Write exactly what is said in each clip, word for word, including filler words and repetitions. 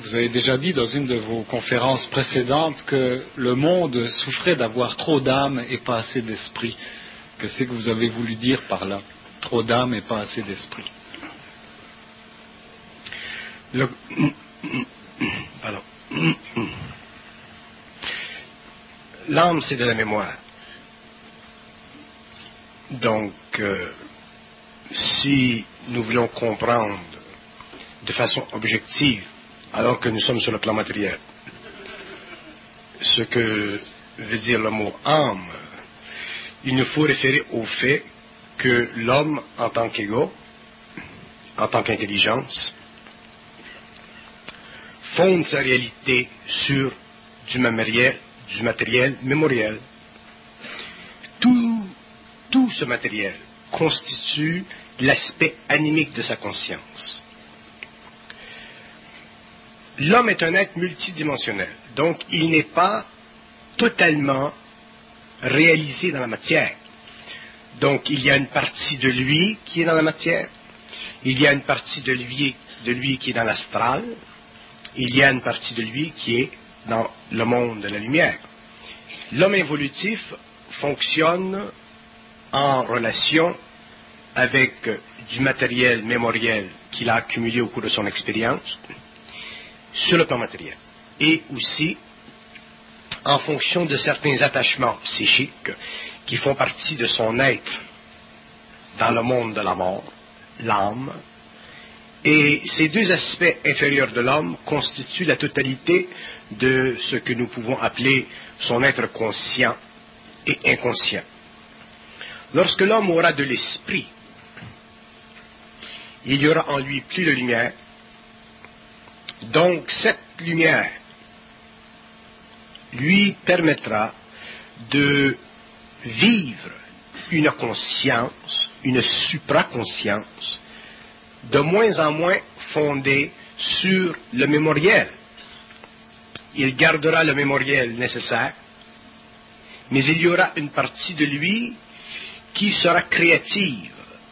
Vous avez déjà dit dans une de vos conférences précédentes que le monde souffrait d'avoir trop d'âme et pas assez d'esprit. Qu'est-ce que vous avez voulu dire par là? Trop d'âme et pas assez d'esprit. Le... Pardon. L'âme, c'est de la mémoire. Donc, euh, si nous voulons comprendre de façon objective, alors que nous sommes sur le plan matériel, ce que veut dire le mot âme, il nous faut référer au fait que l'homme, en tant qu'ego, en tant qu'intelligence, fonde sa réalité sur du matériel, du matériel mémoriel. Tout, tout ce matériel constitue l'aspect animique de sa conscience. L'homme est un être multidimensionnel, donc il n'est pas totalement réalisé dans la matière. Donc il y a une partie de lui qui est dans la matière, il y a une partie de lui, de lui qui est dans l'astral, il y a une partie de lui qui est dans le monde de la lumière. L'homme évolutif fonctionne en relation avec du matériel mémoriel qu'il a accumulé au cours de son expérience, sur le plan matériel, et aussi en fonction de certains attachements psychiques qui font partie de son être dans le monde de la mort, l'âme. Et ces deux aspects inférieurs de l'homme constituent la totalité de ce que nous pouvons appeler son être conscient et inconscient. Lorsque l'homme aura de l'esprit, il y aura en lui plus de lumière. Donc cette lumière lui permettra de vivre une conscience, une supraconscience, de moins en moins fondée sur le mémoriel. Il gardera le mémoriel nécessaire, mais il y aura une partie de lui qui sera créative.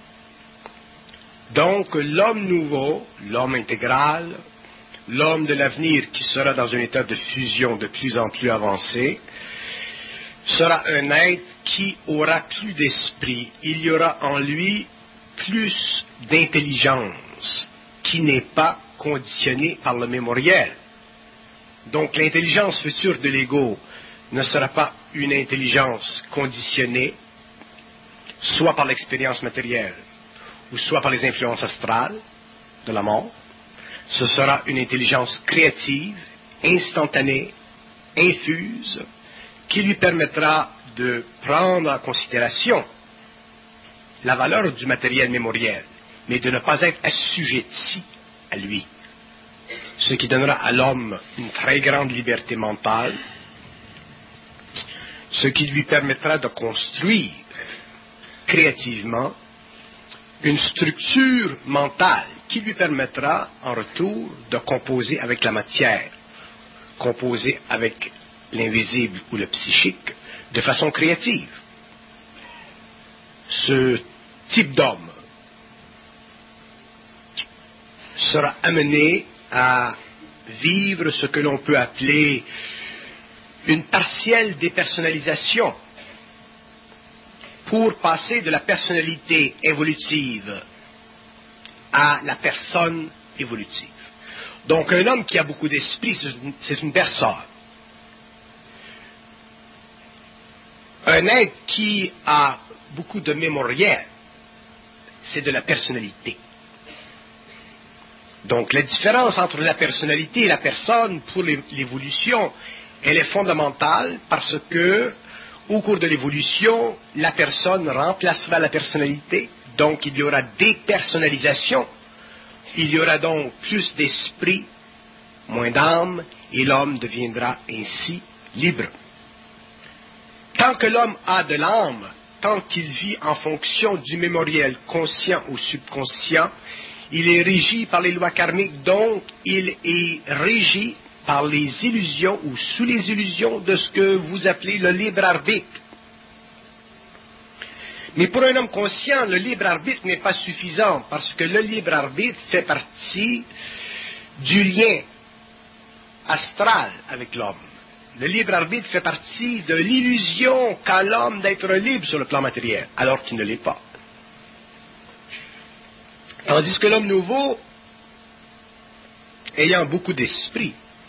Donc l'homme nouveau, l'homme intégral, l'homme de l'avenir qui sera dans un état de fusion de plus en plus avancé, sera un être qui aura plus d'esprit. Il y aura en lui plus d'intelligence qui n'est pas conditionnée par le mémoriel. Donc l'intelligence future de l'ego ne sera pas une intelligence conditionnée, soit par l'expérience matérielle, ou soit par les influences astrales de la mort. Ce sera une intelligence créative, instantanée, infuse, qui lui permettra de prendre en considération la valeur du matériel mémoriel, mais de ne pas être assujetti à lui. Ce qui donnera à l'homme une très grande liberté mentale, ce qui lui permettra de construire créativement une structure mentale qui lui permettra en retour de composer avec la matière, composer avec l'invisible ou le psychique de façon créative. Ce type d'homme sera amené à vivre ce que l'on peut appeler une partielle dépersonnalisation pour passer de la personnalité évolutive à la personne évolutive. Donc un homme qui a beaucoup d'esprit, c'est une personne. Un être qui a beaucoup de mémoriel, c'est de la personnalité. Donc la différence entre la personnalité et la personne pour l'évolution, elle est fondamentale parce que au cours de l'évolution, la personne remplacera la personnalité, donc il y aura dépersonnalisation, il y aura donc plus d'esprit, moins d'âme, et l'homme deviendra ainsi libre. Tant que l'homme a de l'âme, tant qu'il vit en fonction du mémoriel conscient ou subconscient, il est régi par les lois karmiques, donc il est régi par les illusions ou sous les illusions de ce que vous appelez le libre arbitre. Mais pour un homme conscient, le libre arbitre n'est pas suffisant parce que le libre arbitre fait partie du lien astrale avec l'homme. Le libre arbitre fait partie de l'illusion qu'a l'homme d'être libre sur le plan matériel, alors qu'il ne l'est pas. Tandis que l'homme nouveau, ayant beaucoup d'esprit,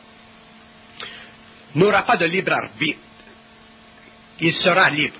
n'aura pas de libre arbitre. Il sera libre.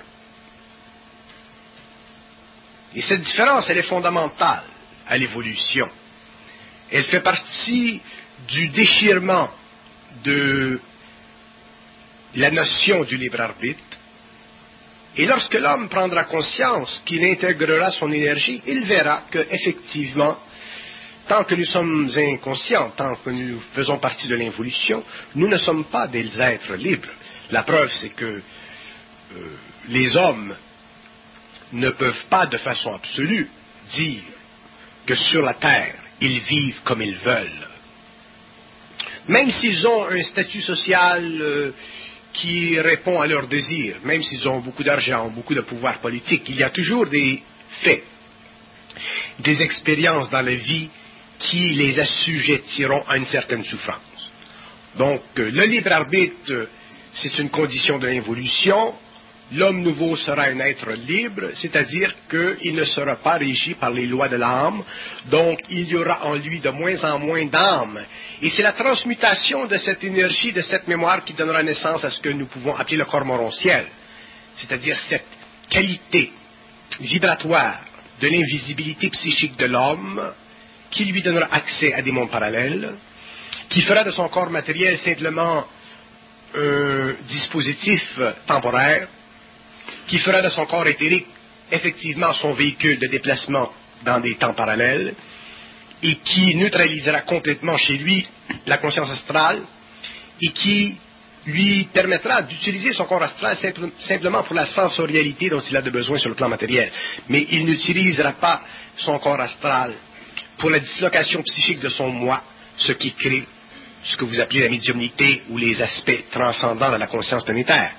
Et cette différence, elle est fondamentale à l'évolution. Elle fait partie du déchirement de la notion du libre arbitre. Et lorsque l'homme prendra conscience qu'il intégrera son énergie, il verra que, effectivement, tant que nous sommes inconscients, tant que nous faisons partie de l'involution, nous ne sommes pas des êtres libres. La preuve, c'est que euh, les hommes ne peuvent pas de façon absolue dire que sur la terre, ils vivent comme ils veulent. Même s'ils ont un statut social euh, qui répond à leurs désirs, même s'ils ont beaucoup d'argent, beaucoup de pouvoir politique, il y a toujours des faits, des expériences dans la vie qui les assujettiront à une certaine souffrance. Donc, euh, le libre arbitre, c'est une condition de l'involution. L'homme nouveau sera un être libre, c'est-à-dire qu'il ne sera pas régi par les lois de l'âme, donc il y aura en lui de moins en moins d'âme. Et c'est la transmutation de cette énergie, de cette mémoire qui donnera naissance à ce que nous pouvons appeler le corps morontiel, c'est-à-dire cette qualité vibratoire de l'invisibilité psychique de l'homme qui lui donnera accès à des mondes parallèles, qui fera de son corps matériel simplement un dispositif temporaire, qui fera de son corps éthérique effectivement son véhicule de déplacement dans des temps parallèles, et qui neutralisera complètement chez lui la conscience astrale, et qui lui permettra d'utiliser son corps astral simple, simplement pour la sensorialité dont il a de besoin sur le plan matériel. Mais il n'utilisera pas son corps astral pour la dislocation psychique de son moi, ce qui crée ce que vous appelez la médiumnité ou les aspects transcendants de la conscience planétaire.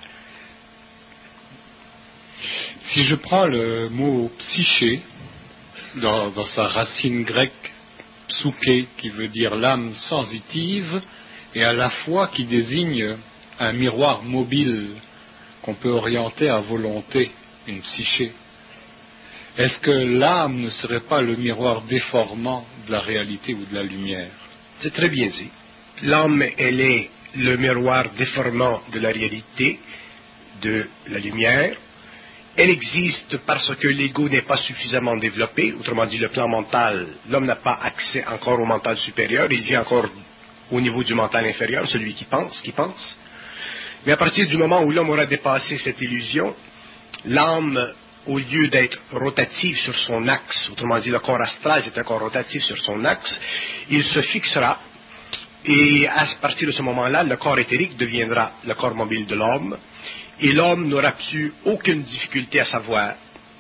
Si je prends le mot psyché, dans, dans sa racine grecque, psouké, qui veut dire l'âme sensitive, et à la fois qui désigne un miroir mobile qu'on peut orienter à volonté, une psyché, est-ce que l'âme ne serait pas le miroir déformant de la réalité ou de la lumière? C'est très bien dit. L'âme, elle est le miroir déformant de la réalité, de la lumière. Elle existe parce que l'ego n'est pas suffisamment développé, autrement dit le plan mental, l'homme n'a pas accès encore au mental supérieur, il vit encore au niveau du mental inférieur, celui qui pense, qui pense. Mais à partir du moment où l'homme aura dépassé cette illusion, l'âme, au lieu d'être rotative sur son axe, autrement dit le corps astral c'est un corps rotatif sur son axe, il se fixera, et à partir de ce moment-là, le corps éthérique deviendra le corps mobile de l'homme, et l'homme n'aura plus aucune difficulté à savoir.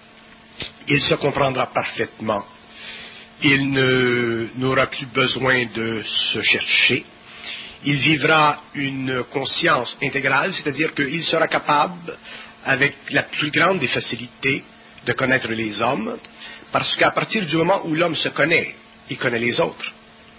Il se comprendra parfaitement. Il ne, n'aura plus besoin de se chercher. Il vivra une conscience intégrale, c'est-à-dire qu'il sera capable, avec la plus grande des facilités, de connaître les hommes, parce qu'à partir du moment où l'homme se connaît, il connaît les autres.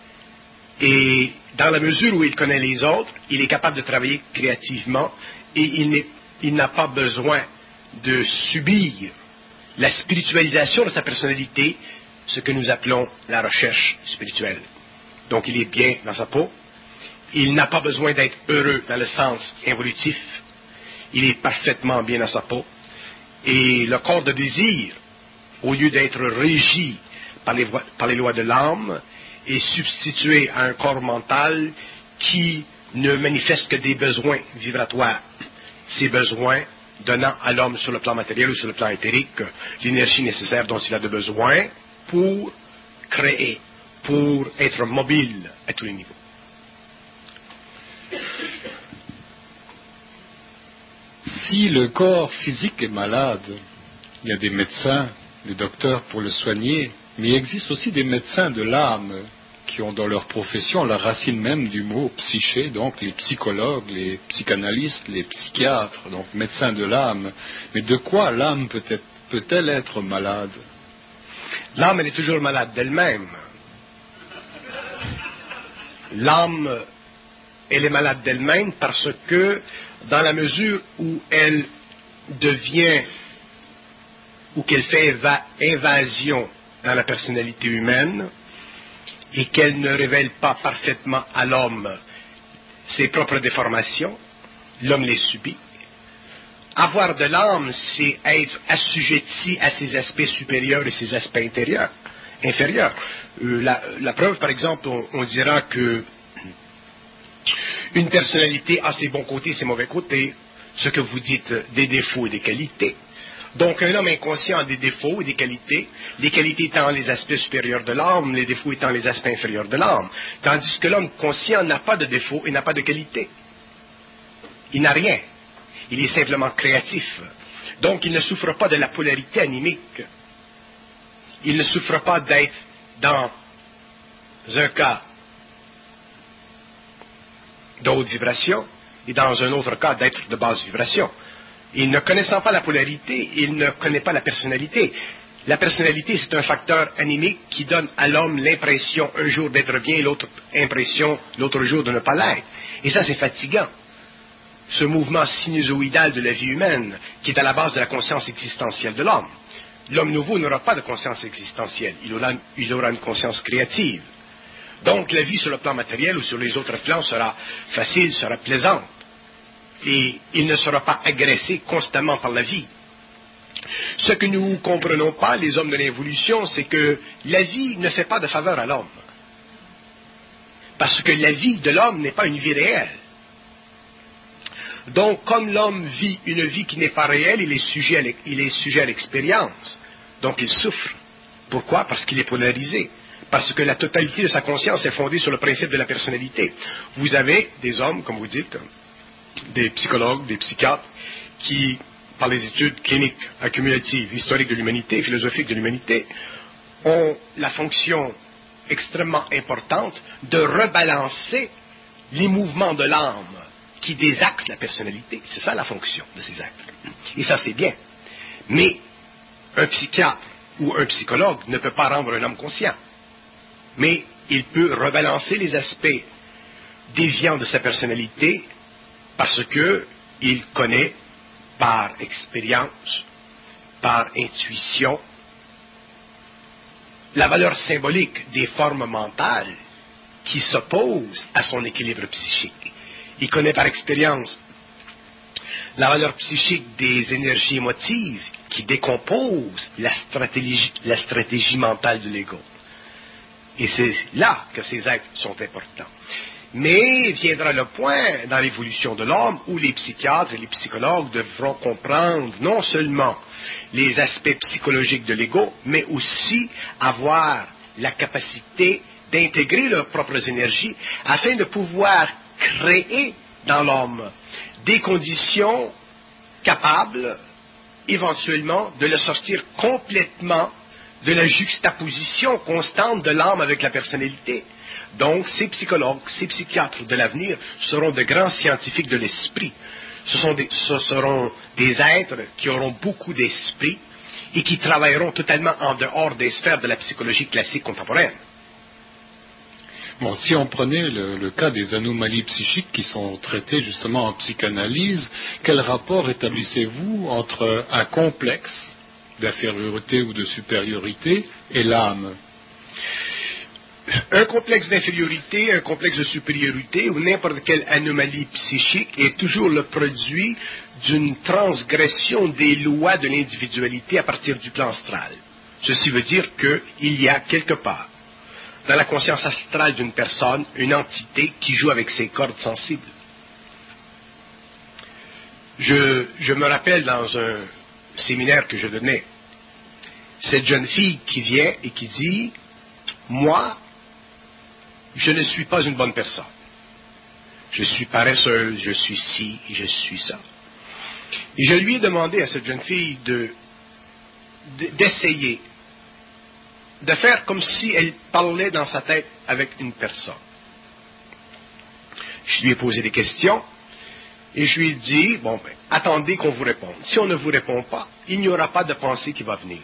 Et dans la mesure où il connaît les autres, il est capable de travailler créativement et il n'est Il n'a pas besoin de subir la spiritualisation de sa personnalité, ce que nous appelons la recherche spirituelle. Donc il est bien dans sa peau, il n'a pas besoin d'être heureux dans le sens évolutif, il est parfaitement bien dans sa peau, et le corps de désir, au lieu d'être régi par les, par les lois de l'âme, est substitué à un corps mental qui ne manifeste que des besoins vibratoires. Ces besoins donnant à l'homme sur le plan matériel ou sur le plan éthérique l'énergie nécessaire dont il a de besoin pour créer, pour être mobile à tous les niveaux. Si le corps physique est malade, il y a des médecins, des docteurs pour le soigner, mais il existe aussi des médecins de l'âme qui ont dans leur profession la racine même du mot psyché, donc les psychologues, les psychanalystes, les psychiatres, donc médecins de l'âme. Mais de quoi l'âme peut-être, peut-elle être malade? L'âme, elle est toujours malade d'elle-même. L'âme elle est malade d'elle-même parce que, dans la mesure où elle devient, ou qu'elle fait éva- invasion dans la personnalité humaine, et qu'elle ne révèle pas parfaitement à l'homme ses propres déformations, l'homme les subit. Avoir de l'âme, c'est être assujetti à ses aspects supérieurs et ses aspects intérieurs, inférieurs. Euh, la, la preuve, par exemple, on, on dira que une personnalité a ses bons côtés et ses mauvais côtés, ce que vous dites des défauts et des qualités. Donc, un homme inconscient a des défauts et des qualités, les qualités étant les aspects supérieurs de l'âme, les défauts étant les aspects inférieurs de l'âme. Tandis que l'homme conscient n'a pas de défauts et n'a pas de qualités. Il n'a rien. Il est simplement créatif. Donc, il ne souffre pas de la polarité animique. Il ne souffre pas d'être dans un cas de haute vibration et dans un autre cas d'être de basse vibration. Il ne connaissant pas la polarité, il ne connaît pas la personnalité. La personnalité, c'est un facteur animique qui donne à l'homme l'impression un jour d'être bien et l'autre impression l'autre jour de ne pas l'être. Et ça, c'est fatigant. Ce mouvement sinusoïdal de la vie humaine, qui est à la base de la conscience existentielle de l'homme. L'homme nouveau n'aura pas de conscience existentielle, il aura, il aura une conscience créative. Donc la vie sur le plan matériel ou sur les autres plans sera facile, sera plaisante. Et il ne sera pas agressé constamment par la vie. Ce que nous ne comprenons pas, les hommes de l'évolution, c'est que la vie ne fait pas de faveur à l'homme. Parce que la vie de l'homme n'est pas une vie réelle. Donc, comme l'homme vit une vie qui n'est pas réelle, il est sujet à, il est sujet à l'expérience. Donc, il souffre. Pourquoi? Parce qu'il est polarisé. Parce que la totalité de sa conscience est fondée sur le principe de la personnalité. Vous avez des hommes, comme vous dites, des psychologues, des psychiatres, qui, par les études cliniques, accumulatives, historiques de l'humanité, philosophiques de l'humanité, ont la fonction extrêmement importante de rebalancer les mouvements de l'âme qui désaxent la personnalité. C'est ça la fonction de ces êtres. Et ça, c'est bien. Mais un psychiatre ou un psychologue ne peut pas rendre un homme conscient. Mais il peut rebalancer les aspects déviants de sa personnalité parce qu'il connaît par expérience, par intuition, la valeur symbolique des formes mentales qui s'opposent à son équilibre psychique. Il connaît par expérience la valeur psychique des énergies émotives qui décomposent la stratégie, la stratégie mentale de l'ego. Et c'est là que ces êtres sont importants. Mais viendra le point dans l'évolution de l'homme où les psychiatres et les psychologues devront comprendre non seulement les aspects psychologiques de l'ego, mais aussi avoir la capacité d'intégrer leurs propres énergies afin de pouvoir créer dans l'homme des conditions capables, éventuellement, de le sortir complètement de la juxtaposition constante de l'âme avec la personnalité. Donc, ces psychologues, ces psychiatres de l'avenir seront de grands scientifiques de l'esprit. Ce, sont des, ce seront des êtres qui auront beaucoup d'esprit et qui travailleront totalement en dehors des sphères de la psychologie classique contemporaine. Bon, si on prenait le, le cas des anomalies psychiques qui sont traitées justement en psychanalyse, quel rapport établissez-vous entre un complexe d'infériorité ou de supériorité et l'âme? Un complexe d'infériorité, un complexe de supériorité ou n'importe quelle anomalie psychique est toujours le produit d'une transgression des lois de l'individualité à partir du plan astral. Ceci veut dire qu'il y a quelque part, dans la conscience astrale d'une personne, une entité qui joue avec ses cordes sensibles. Je, je me rappelle dans un séminaire que je donnais, cette jeune fille qui vient et qui dit « Moi, je ne suis pas une bonne personne. Je suis paresseuse, je suis ci, je suis ça. » Et je lui ai demandé à cette jeune fille de, de, d'essayer de faire comme si elle parlait dans sa tête avec une personne. Je lui ai posé des questions et je lui ai dit, bon ben, attendez qu'on vous réponde. Si on ne vous répond pas, il n'y aura pas de pensée qui va venir.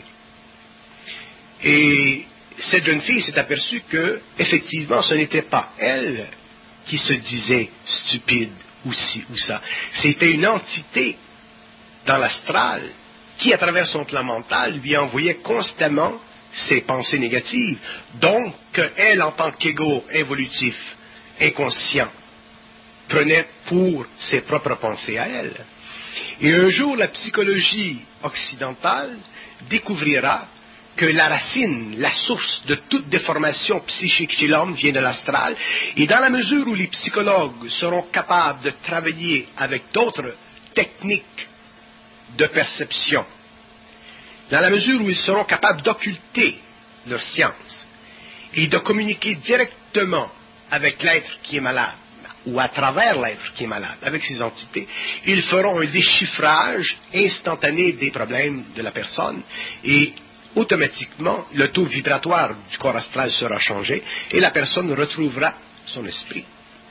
Et cette jeune fille s'est aperçue que, effectivement, ce n'était pas elle qui se disait stupide ou ci ou ça. C'était une entité dans l'astral qui, à travers son plan mental, lui envoyait constamment ses pensées négatives. Donc, elle, en tant qu'égo évolutif, inconscient, prenait pour ses propres pensées à elle. Et un jour, la psychologie occidentale découvrira que la racine, la source de toute déformation psychique chez l'homme vient de l'astral, et dans la mesure où les psychologues seront capables de travailler avec d'autres techniques de perception, dans la mesure où ils seront capables d'occulter leur science et de communiquer directement avec l'être qui est malade, ou à travers l'être qui est malade, avec ces entités, ils feront un déchiffrage instantané des problèmes de la personne, et automatiquement, le taux vibratoire du corps astral sera changé et la personne retrouvera son esprit.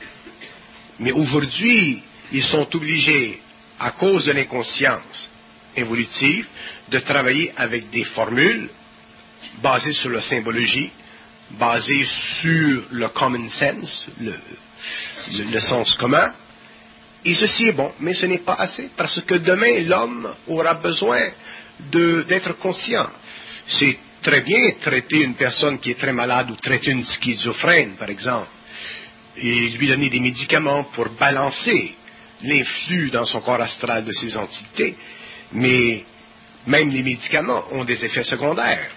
Mais aujourd'hui, ils sont obligés, à cause de l'inconscience évolutive, de travailler avec des formules basées sur la symbologie, basées sur le common sense, le, le, le sens commun. Et ceci est bon, mais ce n'est pas assez, parce que demain, l'homme aura besoin de, d'être conscient. C'est très bien traiter une personne qui est très malade ou traiter une schizophrène, par exemple, et lui donner des médicaments pour balancer l'influx dans son corps astral de ces entités, mais même les médicaments ont des effets secondaires.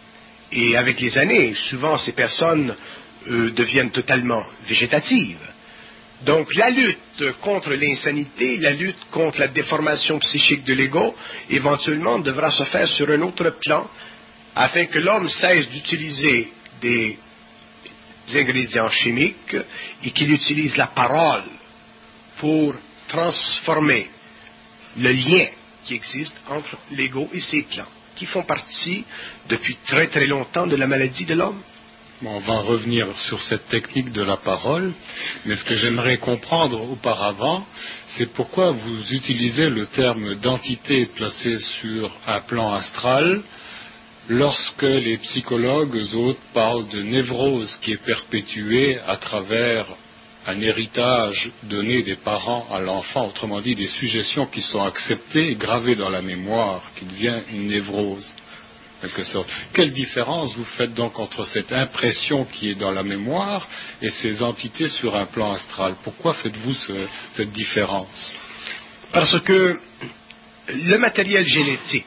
Et avec les années, souvent ces personnes euh, deviennent totalement végétatives. Donc la lutte contre l'insanité, la lutte contre la déformation psychique de l'ego, éventuellement devra se faire sur un autre plan, afin que l'homme cesse d'utiliser des ingrédients chimiques et qu'il utilise la parole pour transformer le lien qui existe entre l'ego et ses plans, qui font partie depuis très très longtemps de la maladie de l'homme. Bon, on va revenir sur cette technique de la parole, mais ce que j'aimerais comprendre auparavant, c'est pourquoi vous utilisez le terme d'entité placée sur un plan astral, lorsque les psychologues autres parlent de névrose qui est perpétuée à travers un héritage donné des parents à l'enfant, autrement dit des suggestions qui sont acceptées et gravées dans la mémoire, qui devient une névrose, en quelque sorte. Quelle différence vous faites donc entre cette impression qui est dans la mémoire et ces entités sur un plan astral? Pourquoi faites-vous ce, cette différence? Parce que le matériel génétique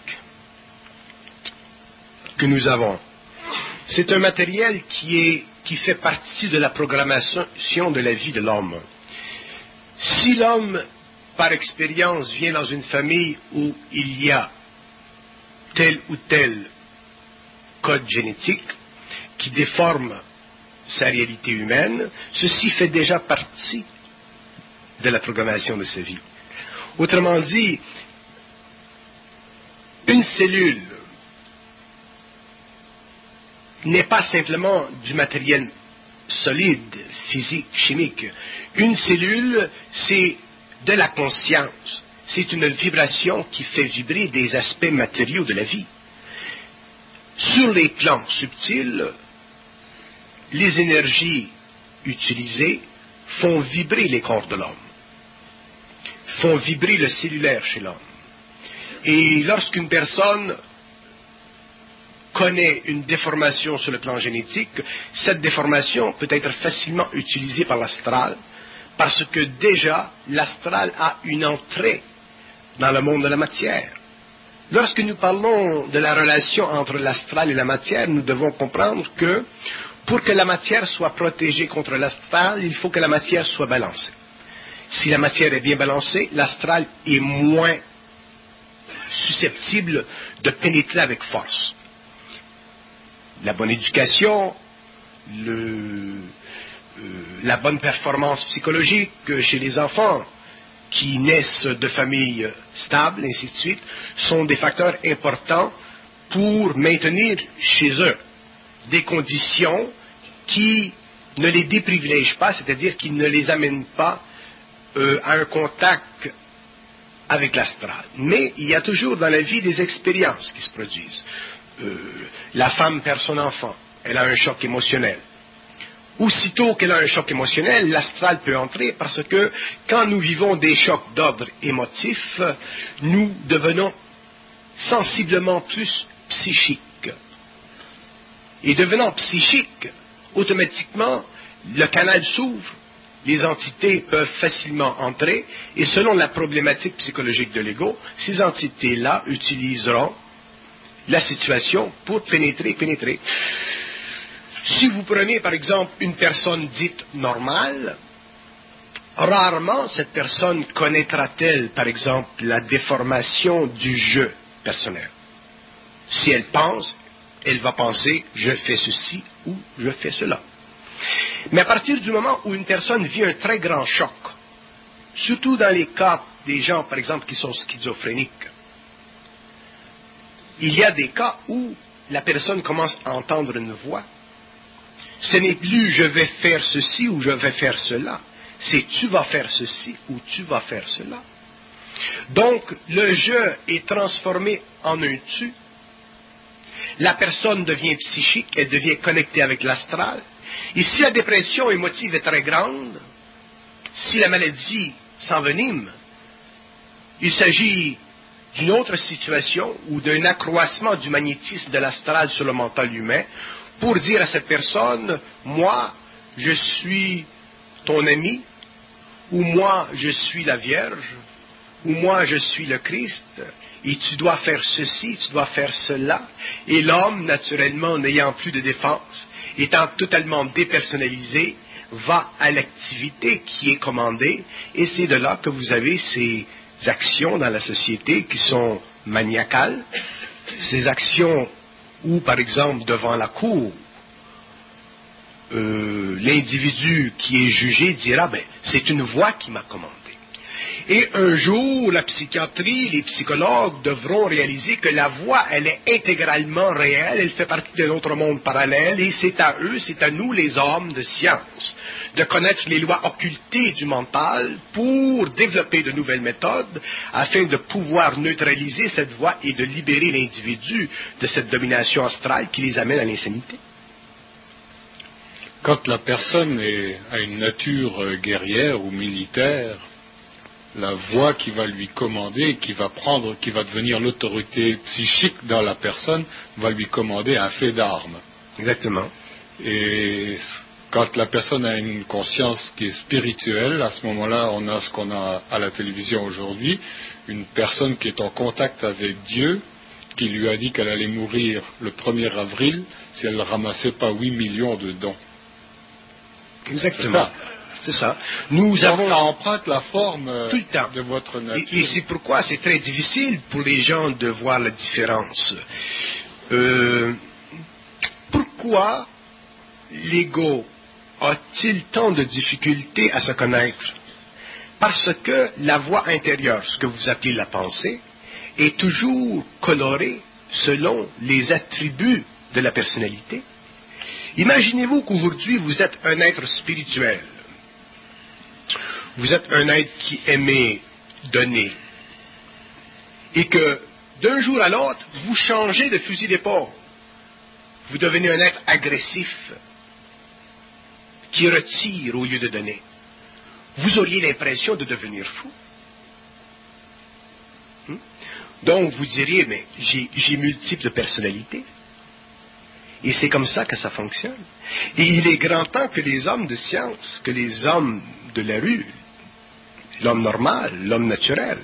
que nous avons, c'est un matériel qui, est, qui fait partie de la programmation de la vie de l'homme. Si l'homme, par expérience, vient dans une famille où il y a tel ou tel code génétique qui déforme sa réalité humaine, ceci fait déjà partie de la programmation de sa vie. Autrement dit, une cellule n'est pas simplement du matériel solide, physique, chimique. Une cellule, c'est de la conscience. C'est une vibration qui fait vibrer des aspects matériaux de la vie. Sur les plans subtils, les énergies utilisées font vibrer les corps de l'homme, font vibrer le cellulaire chez l'homme. Et lorsqu'une personne connaît une déformation sur le plan génétique, cette déformation peut être facilement utilisée par l'astral, parce que déjà, l'astral a une entrée dans le monde de la matière. Lorsque nous parlons de la relation entre l'astral et la matière, nous devons comprendre que pour que la matière soit protégée contre l'astral, il faut que la matière soit balancée. Si la matière est bien balancée, l'astral est moins susceptible de pénétrer avec force. La bonne éducation, le, euh, la bonne performance psychologique chez les enfants qui naissent de familles stables, ainsi de suite, sont des facteurs importants pour maintenir chez eux des conditions qui ne les déprivilègent pas, c'est-à-dire qui ne les amènent pas euh, à un contact avec l'astral. Mais il y a toujours dans la vie des expériences qui se produisent. Euh, la femme perd son enfant, elle a un choc émotionnel. Aussitôt qu'elle a un choc émotionnel, l'astral peut entrer parce que quand nous vivons des chocs d'ordre émotif, nous devenons sensiblement plus psychiques. Et devenant psychiques, automatiquement, le canal s'ouvre, les entités peuvent facilement entrer, et selon la problématique psychologique de l'ego, ces entités-là utiliseront la situation pour pénétrer, pénétrer. Si vous prenez par exemple une personne dite normale, rarement cette personne connaîtra-t-elle par exemple la déformation du je personnel. Si elle pense, elle va penser je fais ceci ou je fais cela. Mais à partir du moment où une personne vit un très grand choc, surtout dans les cas des gens par exemple qui sont schizophréniques, il y a des cas où la personne commence à entendre une voix. Ce n'est plus je vais faire ceci ou je vais faire cela. C'est tu vas faire ceci ou tu vas faire cela. Donc, le je est transformé en un tu. La personne devient psychique, elle devient connectée avec l'astral. Et si la dépression émotive est très grande, si la maladie s'envenime, il s'agit d'une autre situation ou d'un accroissement du magnétisme de l'astral sur le mental humain, pour dire à cette personne, moi, je suis ton ami, ou moi, je suis la Vierge, ou moi, je suis le Christ, et tu dois faire ceci, tu dois faire cela. Et l'homme, naturellement, n'ayant plus de défense, étant totalement dépersonnalisé, va à l'activité qui est commandée, et c'est de là que vous avez ces actions dans la société qui sont maniacales, ces actions où, par exemple, devant la cour, euh, l'individu qui est jugé dira, ben, c'est une voix qui m'a commandé. Et un jour, la psychiatrie, les psychologues devront réaliser que la voix, elle est intégralement réelle, elle fait partie d'un autre monde parallèle, et c'est à eux, c'est à nous, les hommes de science, de connaître les lois occultées du mental pour développer de nouvelles méthodes afin de pouvoir neutraliser cette voix et de libérer l'individu de cette domination astrale qui les amène à l'insanité. Quand la personne est, a une nature guerrière ou militaire, la voix qui va lui commander, qui va prendre, qui va devenir l'autorité psychique dans la personne, va lui commander un fait d'armes. Exactement. Et quand la personne a une conscience qui est spirituelle, à ce moment-là, on a ce qu'on a à la télévision aujourd'hui, une personne qui est en contact avec Dieu, qui lui a dit qu'elle allait mourir le premier avril si elle ne ramassait pas huit millions de dons. Exactement. C'est ça. Nous Donc avons ça emprunte la forme tout le temps de votre nature. Et, et c'est pourquoi c'est très difficile pour les gens de voir la différence. Euh, pourquoi l'ego a-t-il tant de difficultés à se connaître? Parce que la voix intérieure, ce que vous appelez la pensée, est toujours colorée selon les attributs de la personnalité. Imaginez-vous qu'aujourd'hui vous êtes un être spirituel. Vous êtes un être qui aimait donner. Et que d'un jour à l'autre, vous changez de fusil d'épaule. Vous devenez un être agressif qui retire au lieu de donner. Vous auriez l'impression de devenir fou. Hmm? Donc vous diriez, mais j'ai, j'ai multiples personnalités. Et c'est comme ça que ça fonctionne. Et il est grand temps que les hommes de science, que les hommes de la rue, l'homme normal, l'homme naturel,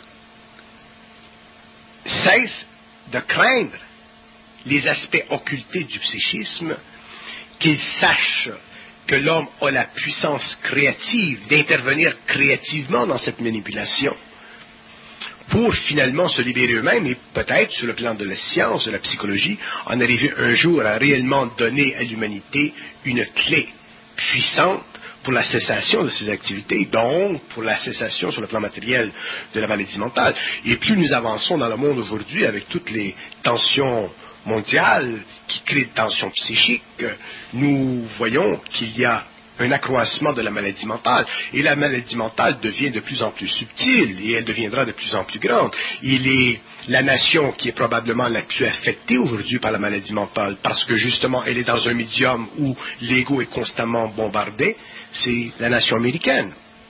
cessent de craindre les aspects occultés du psychisme, qu'ils sachent que l'homme a la puissance créative d'intervenir créativement dans cette manipulation pour finalement se libérer eux-mêmes et peut-être, sur le plan de la science, de la psychologie, en arriver un jour à réellement donner à l'humanité une clé puissante pour la cessation de ces activités, donc pour la cessation sur le plan matériel de la maladie mentale. Et plus nous avançons dans le monde aujourd'hui avec toutes les tensions mondiales qui créent des tensions psychiques, nous voyons qu'il y a un accroissement de la maladie mentale. Et la maladie mentale devient de plus en plus subtile et elle deviendra de plus en plus grande. Il est la nation qui est probablement la plus affectée aujourd'hui par la maladie mentale parce que justement elle est dans un médium où l'ego est constamment bombardé, c'est la nation américaine.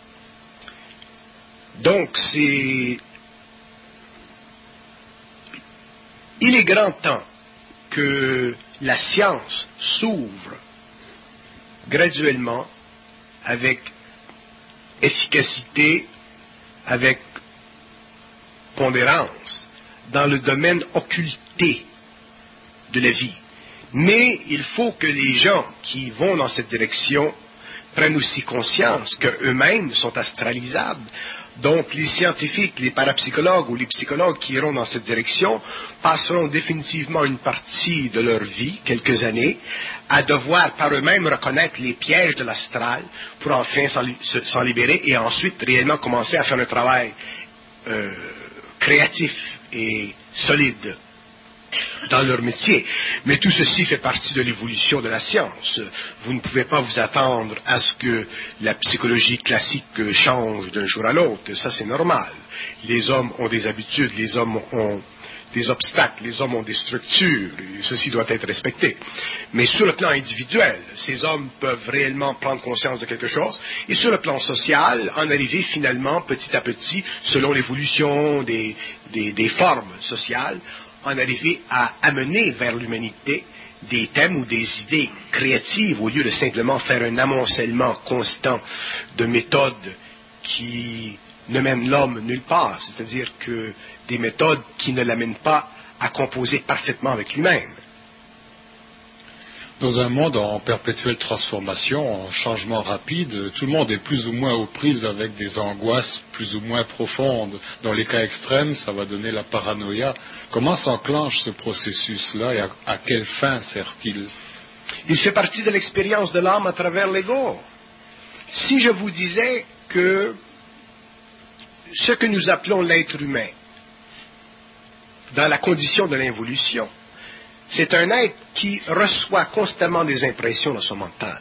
Donc c'est... Il est grand temps que la science s'ouvre graduellement, avec efficacité, avec pondérance, dans le domaine occulté de la vie. Mais il faut que les gens qui vont dans cette direction prennent aussi conscience qu'eux-mêmes sont astralisables. Donc les scientifiques, les parapsychologues ou les psychologues qui iront dans cette direction passeront définitivement une partie de leur vie, quelques années, à devoir par eux-mêmes reconnaître les pièges de l'astral pour enfin s'en, s'en libérer et ensuite réellement commencer à faire un travail euh, créatif et solide dans leur métier. Mais tout ceci fait partie de l'évolution de la science. Vous ne pouvez pas vous attendre à ce que la psychologie classique change d'un jour à l'autre. Ça, c'est normal. Les hommes ont des habitudes, les hommes ont des obstacles, les hommes ont des structures, et ceci doit être respecté. Mais sur le plan individuel, ces hommes peuvent réellement prendre conscience de quelque chose, et sur le plan social, en arriver finalement, petit à petit, selon l'évolution des, des, des formes sociales, en arriver à amener vers l'humanité des thèmes ou des idées créatives au lieu de simplement faire un amoncellement constant de méthodes qui ne mènent l'homme nulle part, c'est-à-dire que des méthodes qui ne l'amènent pas à composer parfaitement avec lui-même. Dans un monde en perpétuelle transformation, en changement rapide, tout le monde est plus ou moins aux prises avec des angoisses plus ou moins profondes. Dans les cas extrêmes, ça va donner la paranoïa. Comment s'enclenche ce processus-là et à, à quelle fin sert-il? Il fait partie de l'expérience de l'âme à travers l'ego. Si je vous disais que ce que nous appelons l'être humain, dans la condition de l'involution, c'est un être qui reçoit constamment des impressions dans son mental.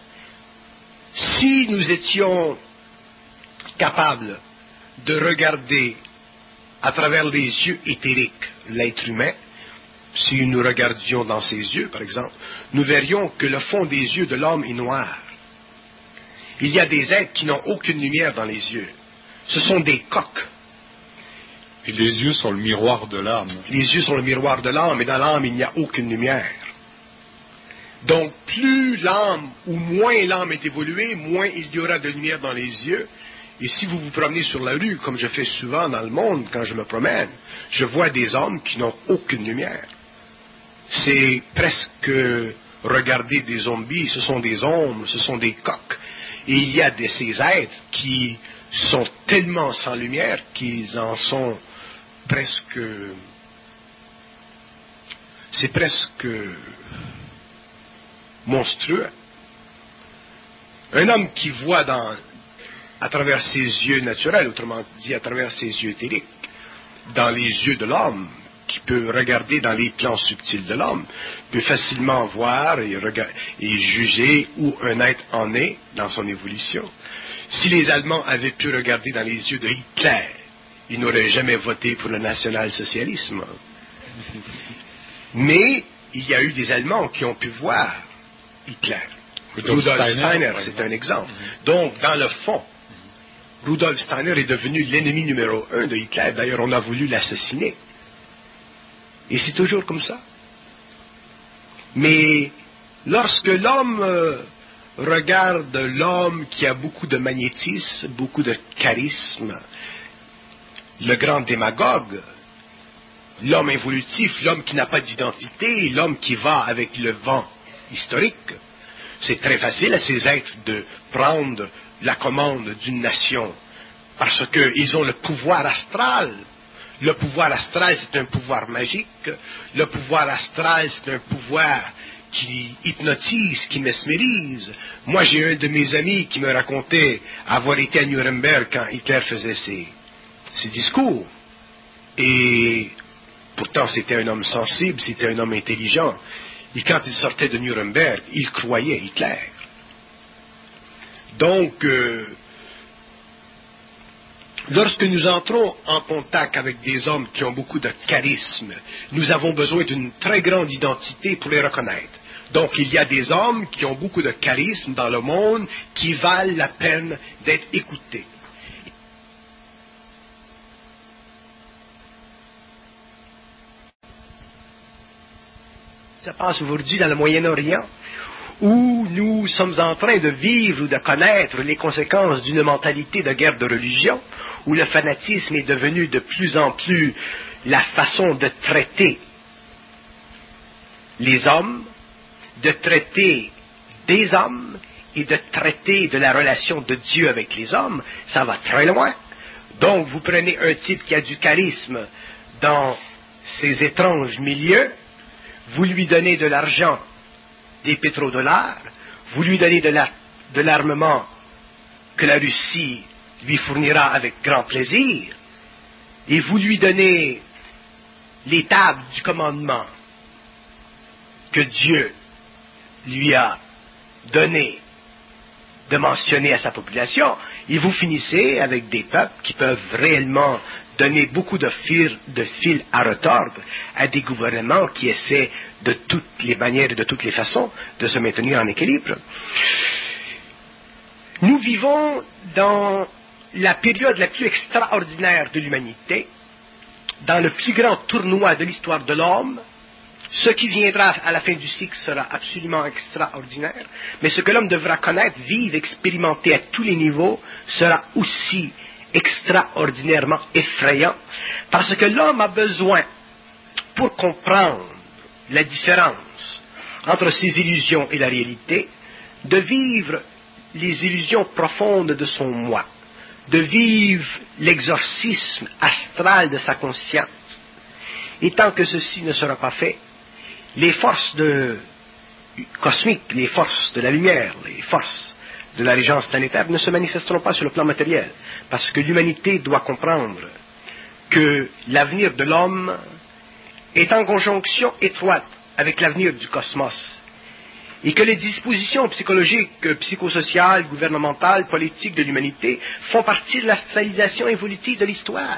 Si nous étions capables de regarder à travers les yeux éthériques l'être humain, si nous regardions dans ses yeux, par exemple, nous verrions que le fond des yeux de l'homme est noir. Il y a des êtres qui n'ont aucune lumière dans les yeux. Ce sont des coques. Et les yeux sont le miroir de l'âme. Les yeux sont le miroir de l'âme, et dans l'âme, il n'y a aucune lumière. Donc, plus l'âme, ou moins l'âme est évoluée, moins il y aura de lumière dans les yeux. Et si vous vous promenez sur la rue, comme je fais souvent dans le monde quand je me promène, je vois des hommes qui n'ont aucune lumière. C'est presque regarder des zombies, ce sont des ombres, ce sont des coques. Et il y a de ces êtres qui sont tellement sans lumière qu'ils en sont presque... C'est presque monstrueux. Un homme qui voit dans, à travers ses yeux naturels, autrement dit à travers ses yeux éthériques, dans les yeux de l'homme, qui peut regarder dans les plans subtils de l'homme, peut facilement voir et, rega- et juger où un être en est dans son évolution. Si les Allemands avaient pu regarder dans les yeux de Hitler, ils n'auraient jamais voté pour le national-socialisme. Mais il y a eu des Allemands qui ont pu voir Hitler. Rudolf, Rudolf Steiner, Steiner c'est un exemple. Mm-hmm. Donc, dans le fond, mm-hmm. Rudolf Steiner est devenu l'ennemi numéro un de Hitler. D'ailleurs, on a voulu l'assassiner. Et c'est toujours comme ça. Mais lorsque l'homme euh, regarde l'homme qui a beaucoup de magnétisme, beaucoup de charisme, le grand démagogue, l'homme évolutif, l'homme qui n'a pas d'identité, l'homme qui va avec le vent historique, c'est très facile à ces êtres de prendre la commande d'une nation parce qu'ils ont le pouvoir astral. Le pouvoir astral, c'est un pouvoir magique. Le pouvoir astral, c'est un pouvoir qui hypnotise, qui mesmérise. Moi, j'ai un de mes amis qui me racontait avoir été à Nuremberg quand Hitler faisait ses, ses discours. Et pourtant, c'était un homme sensible, c'était un homme intelligent. Et quand il sortait de Nuremberg, il croyait Hitler. Donc, euh, lorsque nous entrons en contact avec des hommes qui ont beaucoup de charisme, nous avons besoin d'une très grande identité pour les reconnaître. Donc, il y a des hommes qui ont beaucoup de charisme dans le monde qui valent la peine d'être écoutés. Ça se passe aujourd'hui dans le Moyen-Orient, où nous sommes en train de vivre ou de connaître les conséquences d'une mentalité de guerre de religion, où le fanatisme est devenu de plus en plus la façon de traiter les hommes, de traiter des hommes et de traiter de la relation de Dieu avec les hommes. Ça va très loin. Donc, vous prenez un type qui a du charisme dans ces étranges milieux, vous lui donnez de l'argent, des pétrodollars, vous lui donnez de, la, de l'armement que la Russie lui fournira avec grand plaisir, et vous lui donnez les tables du commandement que Dieu lui a donné de mentionner à sa population, et vous finissez avec des peuples qui peuvent réellement donner beaucoup de fil, de fil à retordre à des gouvernements qui essaient de toutes les manières et de toutes les façons de se maintenir en équilibre. Nous vivons dans la période la plus extraordinaire de l'humanité, dans le plus grand tournoi de l'histoire de l'homme. Ce qui viendra à la fin du cycle sera absolument extraordinaire, mais ce que l'homme devra connaître, vivre, expérimenter à tous les niveaux sera aussi extraordinairement effrayant, parce que l'homme a besoin, pour comprendre la différence entre ses illusions et la réalité, de vivre les illusions profondes de son moi, de vivre l'exorcisme astral de sa conscience. Et tant que ceci ne sera pas fait, les forces de, cosmiques, les forces de la lumière, les forces de la régence planétaire ne se manifesteront pas sur le plan matériel, parce que l'humanité doit comprendre que l'avenir de l'homme est en conjonction étroite avec l'avenir du cosmos, et que les dispositions psychologiques, psychosociales, gouvernementales, politiques de l'humanité font partie de l'astralisation évolutive de l'histoire.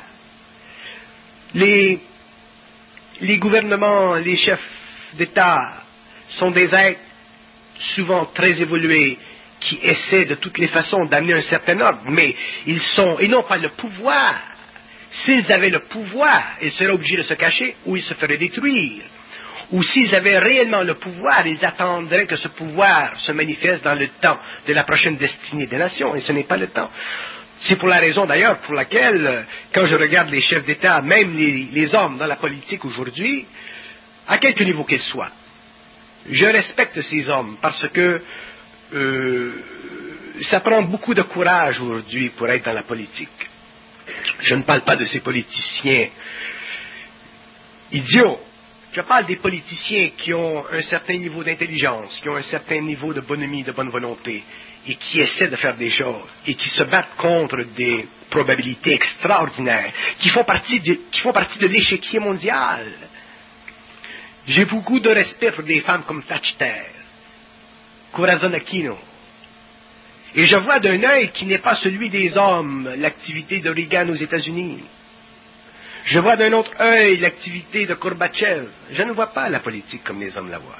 Les, les gouvernements, les chefs d'État sont des êtres souvent très évolués qui essaient de toutes les façons d'amener un certain ordre, mais ils sont, et non pas le pouvoir. S'ils avaient le pouvoir, ils seraient obligés de se cacher ou ils se feraient détruire. Ou s'ils avaient réellement le pouvoir, ils attendraient que ce pouvoir se manifeste dans le temps de la prochaine destinée des nations, et ce n'est pas le temps. C'est pour la raison d'ailleurs pour laquelle, quand je regarde les chefs d'État, même les, les hommes dans la politique aujourd'hui, à quelque niveau qu'ils soient, je respecte ces hommes parce que euh, ça prend beaucoup de courage aujourd'hui pour être dans la politique. Je ne parle pas de ces politiciens idiots. Je parle des politiciens qui ont un certain niveau d'intelligence, qui ont un certain niveau de bonhomie, de bonne volonté, et qui essaient de faire des choses, et qui se battent contre des probabilités extraordinaires, qui font partie de, qui font partie de l'échiquier mondial. J'ai beaucoup de respect pour des femmes comme Thatcher, Corazon Aquino, et je vois d'un œil qui n'est pas celui des hommes l'activité de Reagan aux États-Unis. Je vois d'un autre œil l'activité de Gorbatchev. Je ne vois pas la politique comme les hommes la voient.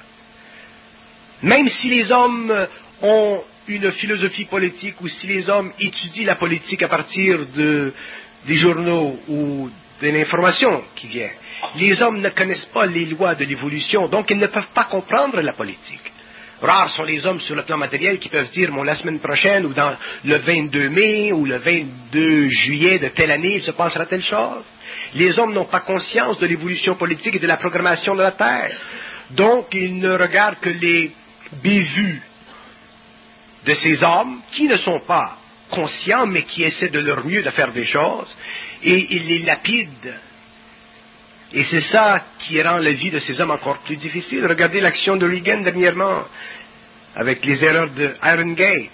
Même si les hommes ont une philosophie politique ou si les hommes étudient la politique à partir de, des journaux ou de l'information qui vient, les hommes ne connaissent pas les lois de l'évolution, donc ils ne peuvent pas comprendre la politique. Rares sont les hommes sur le plan matériel qui peuvent dire, bon, la semaine prochaine ou dans le vingt-deux mai ou le vingt-deux juillet de telle année, il se passera telle chose. Les hommes n'ont pas conscience de l'évolution politique et de la programmation de la Terre. Donc, ils ne regardent que les bévues de ces hommes qui ne sont pas conscients, mais qui essaient de leur mieux de faire des choses, et ils les lapident. Et c'est ça qui rend la vie de ces hommes encore plus difficile. Regardez l'action de Reagan dernièrement, avec les erreurs de Iron Gate.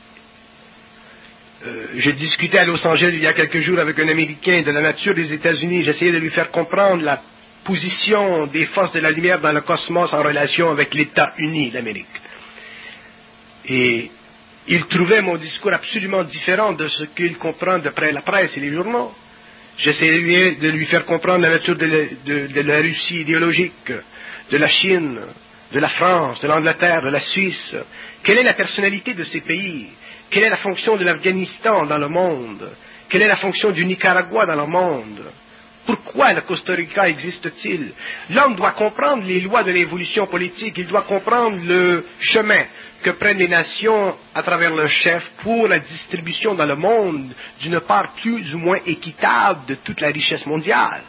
Euh, j'ai discuté à Los Angeles il y a quelques jours avec un Américain de la nature des États-Unis. J'essayais de lui faire comprendre la position des forces de la lumière dans le cosmos en relation avec l'État uni d'Amérique. Et il trouvait mon discours absolument différent de ce qu'il comprend d'après la presse et les journaux. J'essayais de lui faire comprendre la nature de la, de, de la Russie idéologique, de la Chine, de la France, de l'Angleterre, de la Suisse. Quelle est la personnalité de ces pays? Quelle est la fonction de l'Afghanistan dans le monde? Quelle est la fonction du Nicaragua dans le monde? Pourquoi le Costa Rica existe-t-il? L'homme doit comprendre les lois de l'évolution politique, il doit comprendre le chemin que prennent les nations à travers leur chef pour la distribution dans le monde d'une part plus ou moins équitable de toute la richesse mondiale.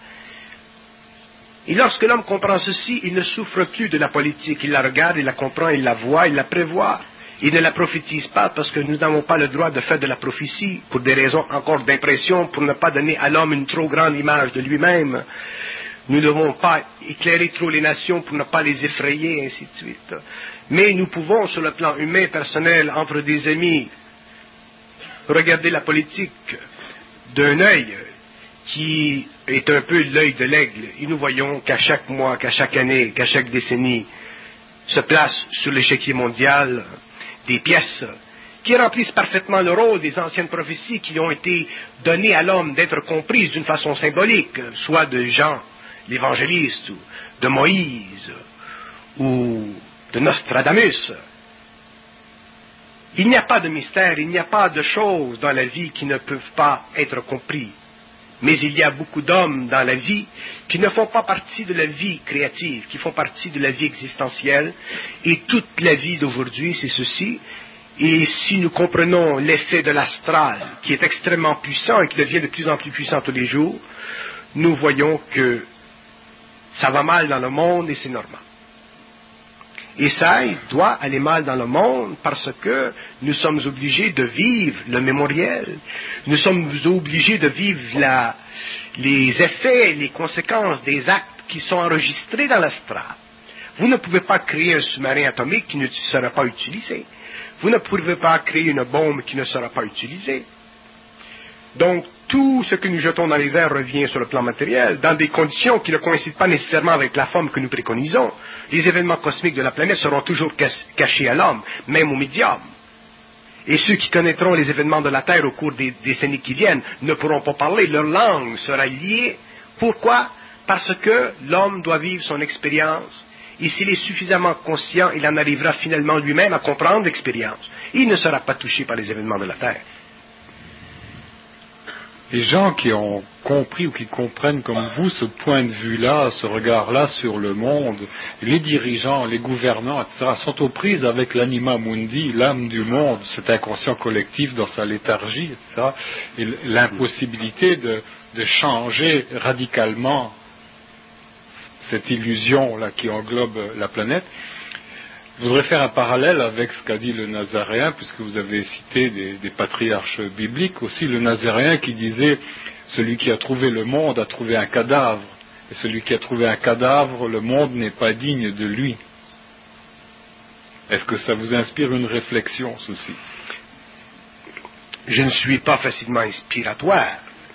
Et lorsque l'homme comprend ceci, il ne souffre plus de la politique, il la regarde, il la comprend, il la voit, il la prévoit. Il ne la prophétise pas parce que nous n'avons pas le droit de faire de la prophétie pour des raisons encore d'impression, pour ne pas donner à l'homme une trop grande image de lui-même. Nous ne devons pas éclairer trop les nations pour ne pas les effrayer, et ainsi de suite. Mais nous pouvons, sur le plan humain, personnel, entre des amis, regarder la politique d'un œil qui est un peu l'œil de l'aigle. Et nous voyons qu'à chaque mois, qu'à chaque année, qu'à chaque décennie, se place sur l'échiquier mondial des pièces qui remplissent parfaitement le rôle des anciennes prophéties qui ont été données à l'homme d'être comprises d'une façon symbolique, soit de Jean l'évangéliste, ou de Moïse, ou de Nostradamus. Il n'y a pas de mystère, il n'y a pas de choses dans la vie qui ne peuvent pas être comprises. Mais il y a beaucoup d'hommes dans la vie qui ne font pas partie de la vie créative, qui font partie de la vie existentielle. Et toute la vie d'aujourd'hui, c'est ceci. Et si nous comprenons l'effet de l'astral, qui est extrêmement puissant et qui devient de plus en plus puissant tous les jours, nous voyons que ça va mal dans le monde et c'est normal. Et ça, il doit aller mal dans le monde parce que nous sommes obligés de vivre le mémoriel. Nous sommes obligés de vivre la, les effets, les conséquences des actes qui sont enregistrés dans l'astral. Vous ne pouvez pas créer un sous-marin atomique qui ne sera pas utilisé. Vous ne pouvez pas créer une bombe qui ne sera pas utilisée. Donc, tout ce que nous jetons dans les airs revient sur le plan matériel, dans des conditions qui ne coïncident pas nécessairement avec la forme que nous préconisons. Les événements cosmiques de la planète seront toujours cachés à l'homme, même au médium. Et ceux qui connaîtront les événements de la Terre au cours des décennies qui viennent ne pourront pas parler, leur langue sera liée. Pourquoi? Parce que l'homme doit vivre son expérience, et s'il est suffisamment conscient, il en arrivera finalement lui-même à comprendre l'expérience. Il ne sera pas touché par les événements de la Terre. Les gens qui ont compris ou qui comprennent comme vous ce point de vue-là, ce regard-là sur le monde, les dirigeants, les gouvernants, et cetera, sont aux prises avec l'anima mundi, l'âme du monde, cet inconscient collectif dans sa léthargie, et cetera, et l'impossibilité de, de changer radicalement cette illusion-là qui englobe la planète. Je voudrais faire un parallèle avec ce qu'a dit le Nazaréen, puisque vous avez cité des, des patriarches bibliques, aussi le Nazaréen qui disait « Celui qui a trouvé le monde a trouvé un cadavre, et celui qui a trouvé un cadavre, le monde n'est pas digne de lui. » Est-ce que ça vous inspire une réflexion, ceci? Je ne suis pas facilement inspiratoire,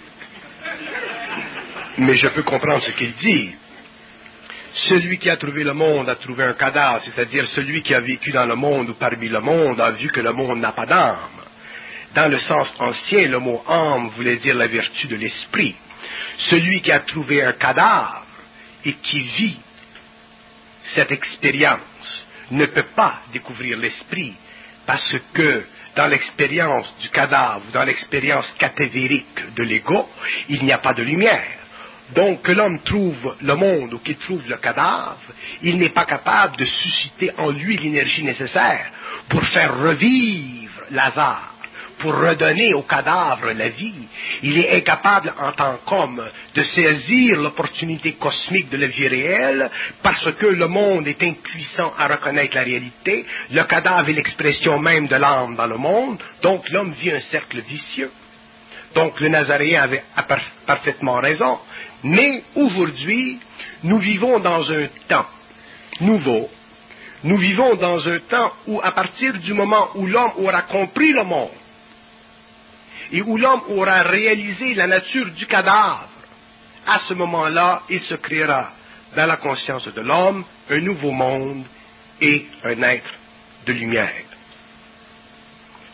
mais je peux comprendre ce qu'il dit. Celui qui a trouvé le monde a trouvé un cadavre, c'est-à-dire celui qui a vécu dans le monde ou parmi le monde a vu que le monde n'a pas d'âme. Dans le sens ancien, le mot âme voulait dire la vertu de l'esprit. Celui qui a trouvé un cadavre et qui vit cette expérience ne peut pas découvrir l'esprit parce que dans l'expérience du cadavre, dans l'expérience catavérique de l'ego, il n'y a pas de lumière. Donc, que l'homme trouve le monde ou qu'il trouve le cadavre, il n'est pas capable de susciter en lui l'énergie nécessaire pour faire revivre Lazare, pour redonner au cadavre la vie. Il est incapable, en tant qu'homme, de saisir l'opportunité cosmique de la vie réelle parce que le monde est impuissant à reconnaître la réalité. Le cadavre est l'expression même de l'âme dans le monde, donc l'homme vit un cercle vicieux. Donc le Nazaréen avait parfaitement raison. Mais aujourd'hui, nous vivons dans un temps nouveau. Nous vivons dans un temps où, à partir du moment où l'homme aura compris le monde et où l'homme aura réalisé la nature du cadavre, à ce moment-là, il se créera dans la conscience de l'homme un nouveau monde et un être de lumière.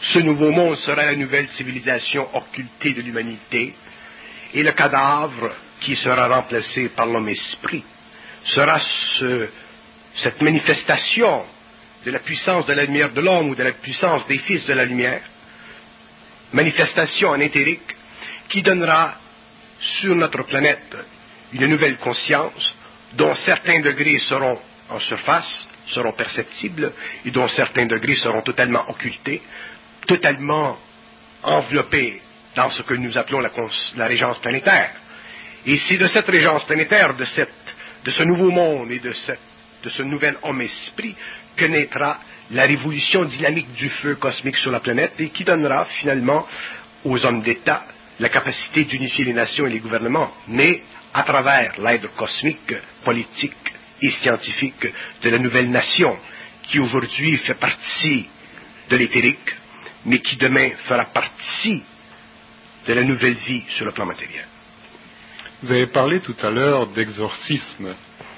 Ce nouveau monde sera la nouvelle civilisation occultée de l'humanité, et le cadavre qui sera remplacé par l'homme-esprit sera ce, cette manifestation de la puissance de la lumière de l'homme ou de la puissance des fils de la lumière, manifestation en éthérique qui donnera sur notre planète une nouvelle conscience dont certains degrés seront en surface, seront perceptibles, et dont certains degrés seront totalement occultés, totalement enveloppés dans ce que nous appelons la, cons- la régence planétaire. Et c'est de cette régence planétaire, de, cette, de ce nouveau monde et de, cette, de ce nouvel homme-esprit que naîtra la révolution dynamique du feu cosmique sur la planète et qui donnera finalement aux hommes d'État la capacité d'unifier les nations et les gouvernements, mais à travers l'aide cosmique, politique et scientifique de la nouvelle nation qui aujourd'hui fait partie de l'éthérique, mais qui demain fera partie de la nouvelle vie sur le plan matériel. Vous avez parlé tout à l'heure d'exorcisme.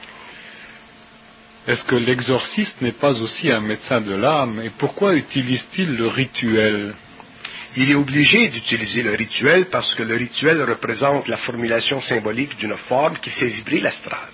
Est-ce que l'exorciste n'est pas aussi un médecin de l'âme? Et pourquoi utilise-t-il le rituel? Il est obligé d'utiliser le rituel parce que le rituel représente la formulation symbolique d'une forme qui fait vibrer l'astral.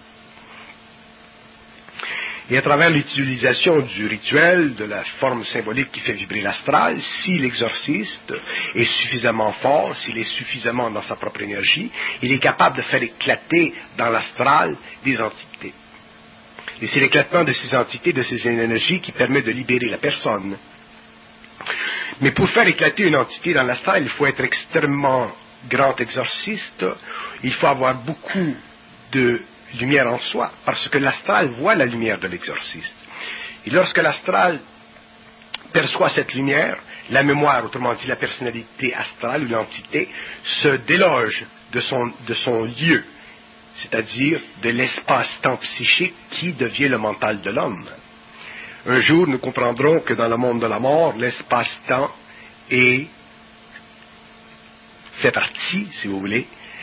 Et à travers l'utilisation du rituel, de la forme symbolique qui fait vibrer l'astral, si l'exorciste est suffisamment fort, s'il est suffisamment dans sa propre énergie, il est capable de faire éclater dans l'astral des entités. Et c'est l'éclatement de ces entités, de ces énergies qui permet de libérer la personne. Mais pour faire éclater une entité dans l'astral, il faut être extrêmement grand exorciste, il faut avoir beaucoup de lumière en soi, parce que l'astral voit la lumière de l'exorciste. Et lorsque l'astral perçoit cette lumière, la mémoire, autrement dit la personnalité astrale ou l'entité, se déloge de son, de son lieu, c'est-à-dire de l'espace-temps psychique qui devient le mental de l'homme. Un jour, nous comprendrons que dans le monde de la mort, l'espace-temps est fait partie, si vous voulez,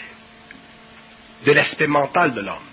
de l'aspect mental de l'homme.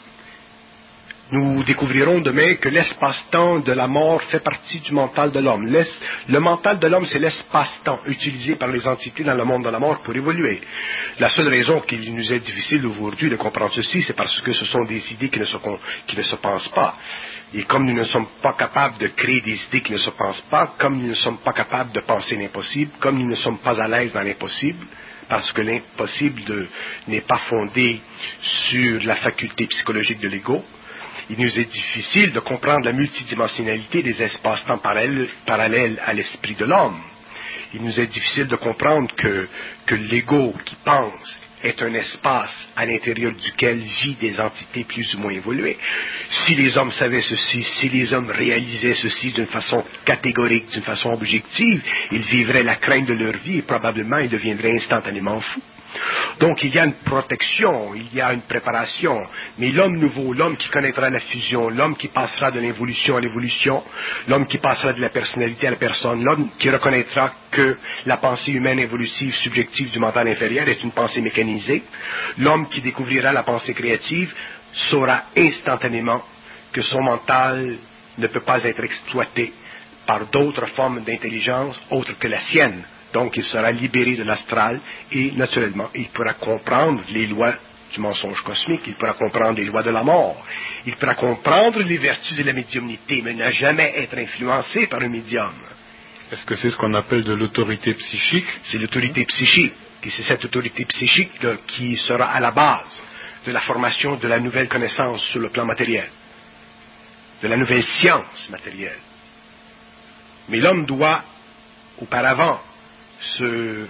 Nous découvrirons demain que l'espace-temps de la mort fait partie du mental de l'homme. Le mental de l'homme, c'est l'espace-temps utilisé par les entités dans le monde de la mort pour évoluer. La seule raison qu'il nous est difficile aujourd'hui de comprendre ceci, c'est parce que ce sont des idées qui ne se, qui ne se pensent pas. Et comme nous ne sommes pas capables de créer des idées qui ne se pensent pas, comme nous ne sommes pas capables de penser l'impossible, comme nous ne sommes pas à l'aise dans l'impossible, parce que l'impossible de, n'est pas fondé sur la faculté psychologique de l'ego, il nous est difficile de comprendre la multidimensionnalité des espaces-temps parallèles, parallèles à l'esprit de l'homme. Il nous est difficile de comprendre que, que l'ego qui pense est un espace à l'intérieur duquel vivent des entités plus ou moins évoluées. Si les hommes savaient ceci, si les hommes réalisaient ceci d'une façon catégorique, d'une façon objective, ils vivraient la crainte de leur vie et probablement ils deviendraient instantanément fous. Donc il y a une protection, il y a une préparation, mais l'homme nouveau, l'homme qui connaîtra la fusion, l'homme qui passera de l'involution à l'évolution, l'homme qui passera de la personnalité à la personne, l'homme qui reconnaîtra que la pensée humaine évolutive subjective du mental inférieur est une pensée mécanisée, l'homme qui découvrira la pensée créative saura instantanément que son mental ne peut pas être exploité par d'autres formes d'intelligence autres que la sienne. Donc, il sera libéré de l'astral et, naturellement, il pourra comprendre les lois du mensonge cosmique, il pourra comprendre les lois de la mort, il pourra comprendre les vertus de la médiumnité, mais ne jamais être influencé par un médium. Est-ce que c'est ce qu'on appelle de l'autorité psychique? C'est l'autorité psychique, et c'est cette autorité psychique de, qui sera à la base de la formation de la nouvelle connaissance sur le plan matériel, de la nouvelle science matérielle. Mais l'homme doit, auparavant, se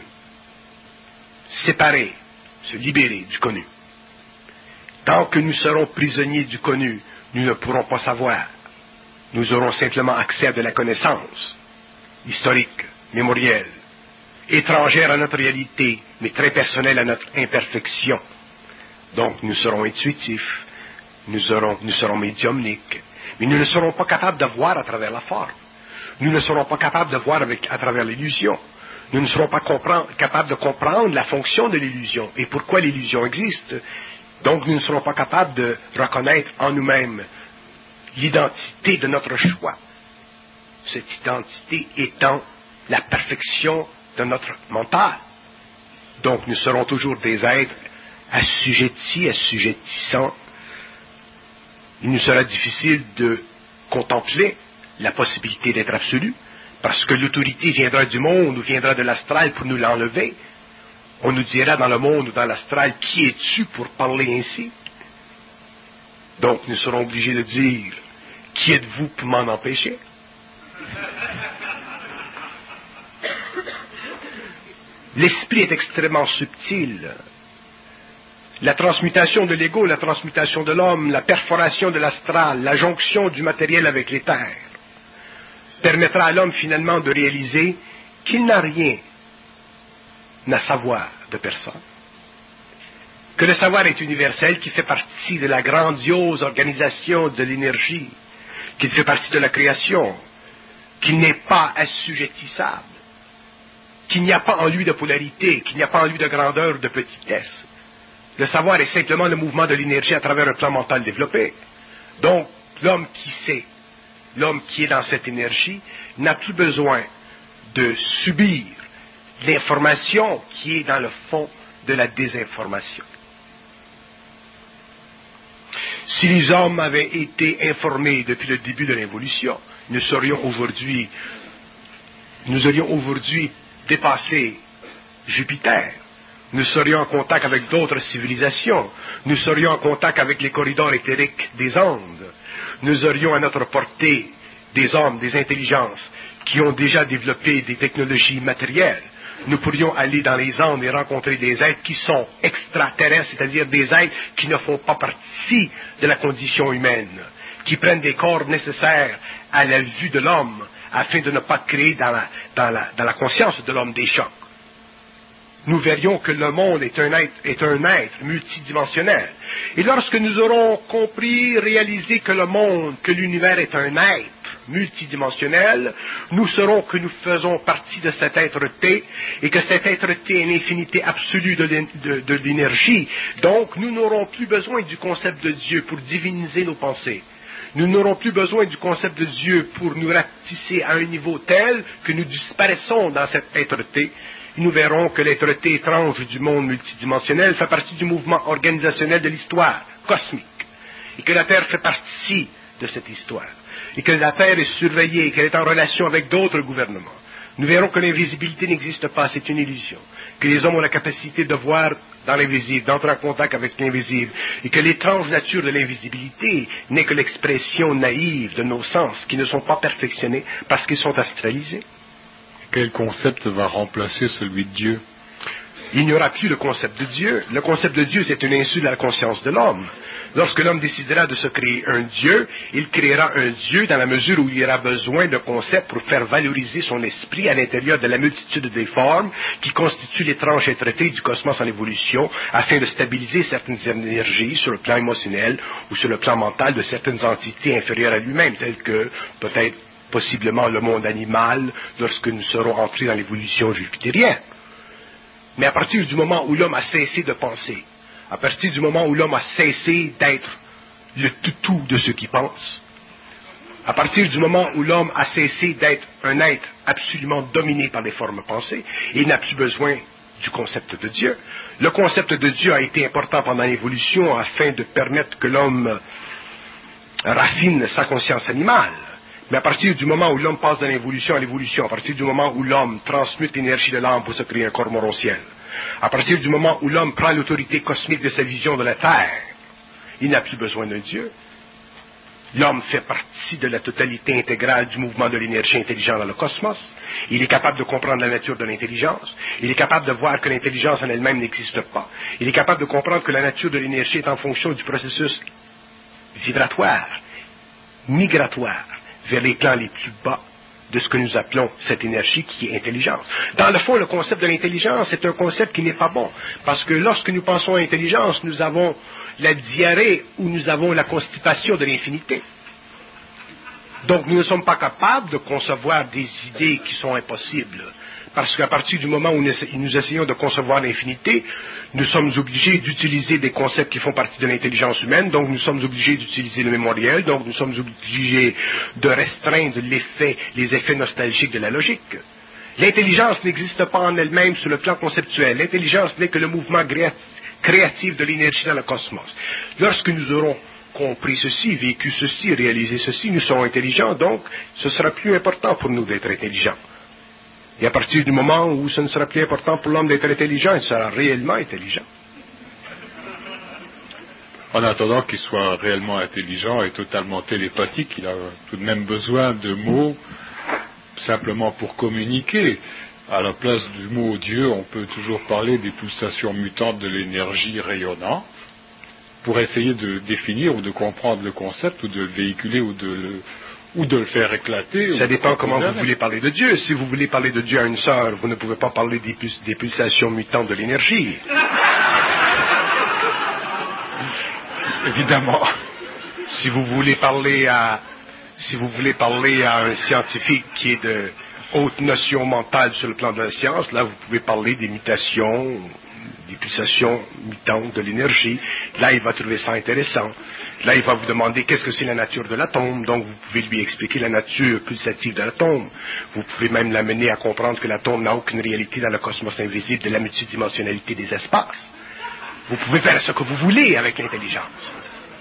séparer, se libérer du connu. Tant que nous serons prisonniers du connu, nous ne pourrons pas savoir. Nous aurons simplement accès à de la connaissance historique, mémorielle, étrangère à notre réalité, mais très personnelle à notre imperfection. Donc nous serons intuitifs, nous, aurons, nous serons médiumniques, mais nous ne serons pas capables de voir à travers la forme. Nous ne serons pas capables de voir avec, à travers l'illusion. Nous ne serons pas capables de comprendre la fonction de l'illusion et pourquoi l'illusion existe. Donc nous ne serons pas capables de reconnaître en nous-mêmes l'identité de notre choix. Cette identité étant la perfection de notre mental. Donc nous serons toujours des êtres assujettis, assujettissants. Il nous sera difficile de contempler la possibilité d'être absolu, parce que l'autorité viendra du monde ou viendra de l'astral pour nous l'enlever. On nous dira dans le monde ou dans l'astral, qui es-tu pour parler ainsi? Donc nous serons obligés de dire, qui êtes-vous pour m'en empêcher? L'esprit est extrêmement subtil. La transmutation de l'ego, la transmutation de l'homme, la perforation de l'astral, la jonction du matériel avec l'éther, permettra à l'homme finalement de réaliser qu'il n'a rien à savoir de personne. Que le savoir est universel, qui fait partie de la grandiose organisation de l'énergie, qu'il fait partie de la création, qu'il n'est pas assujettissable, qu'il n'y a pas en lui de polarité, qu'il n'y a pas en lui de grandeur ou de petitesse. Le savoir est simplement le mouvement de l'énergie à travers un plan mental développé. Donc, l'homme qui sait, l'homme qui est dans cette énergie, n'a plus besoin de subir l'information qui est dans le fond de la désinformation. Si les hommes avaient été informés depuis le début de l'évolution, nous serions aujourd'hui, nous aurions aujourd'hui dépassé Jupiter. Nous serions en contact avec d'autres civilisations. Nous serions en contact avec les corridors éthériques des Andes. Nous aurions à notre portée des hommes, des intelligences qui ont déjà développé des technologies matérielles. Nous pourrions aller dans les Andes et rencontrer des êtres qui sont extraterrestres, c'est-à-dire des êtres qui ne font pas partie de la condition humaine, qui prennent des corps nécessaires à la vue de l'homme afin de ne pas créer dans la, dans la, dans la conscience de l'homme des chocs. Nous verrions que le monde est un être, est un être multidimensionnel. Et lorsque nous aurons compris, réalisé que le monde, que l'univers est un être multidimensionnel, nous saurons que nous faisons partie de cet être-té et que cet être-té est une infinité absolue de, de, de l'énergie. Donc, nous n'aurons plus besoin du concept de Dieu pour diviniser nos pensées. Nous n'aurons plus besoin du concept de Dieu pour nous rapetisser à un niveau tel que nous disparaissons dans cet être-té. Nous verrons que l'être-té étrange du monde multidimensionnel fait partie du mouvement organisationnel de l'histoire cosmique, et que la Terre fait partie de cette histoire, et que la Terre est surveillée, et qu'elle est en relation avec d'autres gouvernements. Nous verrons que l'invisibilité n'existe pas, c'est une illusion, que les hommes ont la capacité de voir dans l'invisible, d'entrer en contact avec l'invisible, et que l'étrange nature de l'invisibilité n'est que l'expression naïve de nos sens, qui ne sont pas perfectionnés parce qu'ils sont astralisés. Quel concept va remplacer celui de Dieu? Il n'y aura plus le concept de Dieu. Le concept de Dieu, c'est une insulte à la conscience de l'homme. Lorsque l'homme décidera de se créer un Dieu, il créera un Dieu dans la mesure où il aura besoin de concepts pour faire valoriser son esprit à l'intérieur de la multitude des formes qui constituent l'étrange être-té du cosmos en évolution, afin de stabiliser certaines énergies sur le plan émotionnel ou sur le plan mental de certaines entités inférieures à lui-même, telles que peut-être possiblement le monde animal, lorsque nous serons entrés dans l'évolution jupitérienne. Mais à partir du moment où l'homme a cessé de penser, à partir du moment où l'homme a cessé d'être le toutou de ceux qui pensent, à partir du moment où l'homme a cessé d'être un être absolument dominé par les formes pensées, il n'a plus besoin du concept de Dieu. Le concept de Dieu a été important pendant l'évolution afin de permettre que l'homme raffine sa conscience animale. Mais à partir du moment où l'homme passe de l'évolution à l'évolution, à partir du moment où l'homme transmute l'énergie de l'âme pour se créer un corps morontiel, à partir du moment où l'homme prend l'autorité cosmique de sa vision de la Terre, il n'a plus besoin d'un Dieu. L'homme fait partie de la totalité intégrale du mouvement de l'énergie intelligente dans le cosmos. Il est capable de comprendre la nature de l'intelligence. Il est capable de voir que l'intelligence en elle-même n'existe pas. Il est capable de comprendre que la nature de l'énergie est en fonction du processus vibratoire, migratoire, vers les plans les plus bas de ce que nous appelons cette énergie qui est intelligence. Dans le fond, le concept de l'intelligence est un concept qui n'est pas bon, parce que lorsque nous pensons à intelligence, nous avons la diarrhée ou nous avons la constipation de l'infinité. Donc nous ne sommes pas capables de concevoir des idées qui sont impossibles, parce qu'à partir du moment où nous essayons de concevoir l'infinité, nous sommes obligés d'utiliser des concepts qui font partie de l'intelligence humaine, donc nous sommes obligés d'utiliser le mémoriel, donc nous sommes obligés de restreindre l'effet, les effets nostalgiques de la logique. L'intelligence n'existe pas en elle-même sur le plan conceptuel. L'intelligence n'est que le mouvement créatif de l'énergie dans le cosmos. Lorsque nous aurons compris ceci, vécu ceci, réalisé ceci, nous serons intelligents, donc ce sera plus important pour nous d'être intelligents. Et à partir du moment où ce ne sera plus important pour l'homme d'être intelligent, il sera réellement intelligent. En attendant qu'il soit réellement intelligent et totalement télépathique, il a tout de même besoin de mots simplement pour communiquer. À la place du mot Dieu, on peut toujours parler des pulsations mutantes de l'énergie rayonnante pour essayer de définir ou de comprendre le concept ou de le véhiculer ou de le, ou de le faire éclater. Ça dépend comment vous voulez parler de Dieu. Si vous voulez parler de Dieu à une sœur, vous ne pouvez pas parler des, des pulsations mutantes de l'énergie. Évidemment. Si vous voulez parler à, si vous voulez parler à un scientifique qui est de haute notion mentale sur le plan de la science, là vous pouvez parler des mutations, des pulsations mutantes de l'énergie. Là il va trouver ça intéressant. Là il va vous demander qu'est-ce que c'est la nature de l'atome, donc vous pouvez lui expliquer la nature pulsative de l'atome. Vous pouvez même l'amener à comprendre que l'atome n'a aucune réalité dans le cosmos invisible de la multidimensionnalité des espaces. Vous pouvez faire ce que vous voulez avec l'intelligence.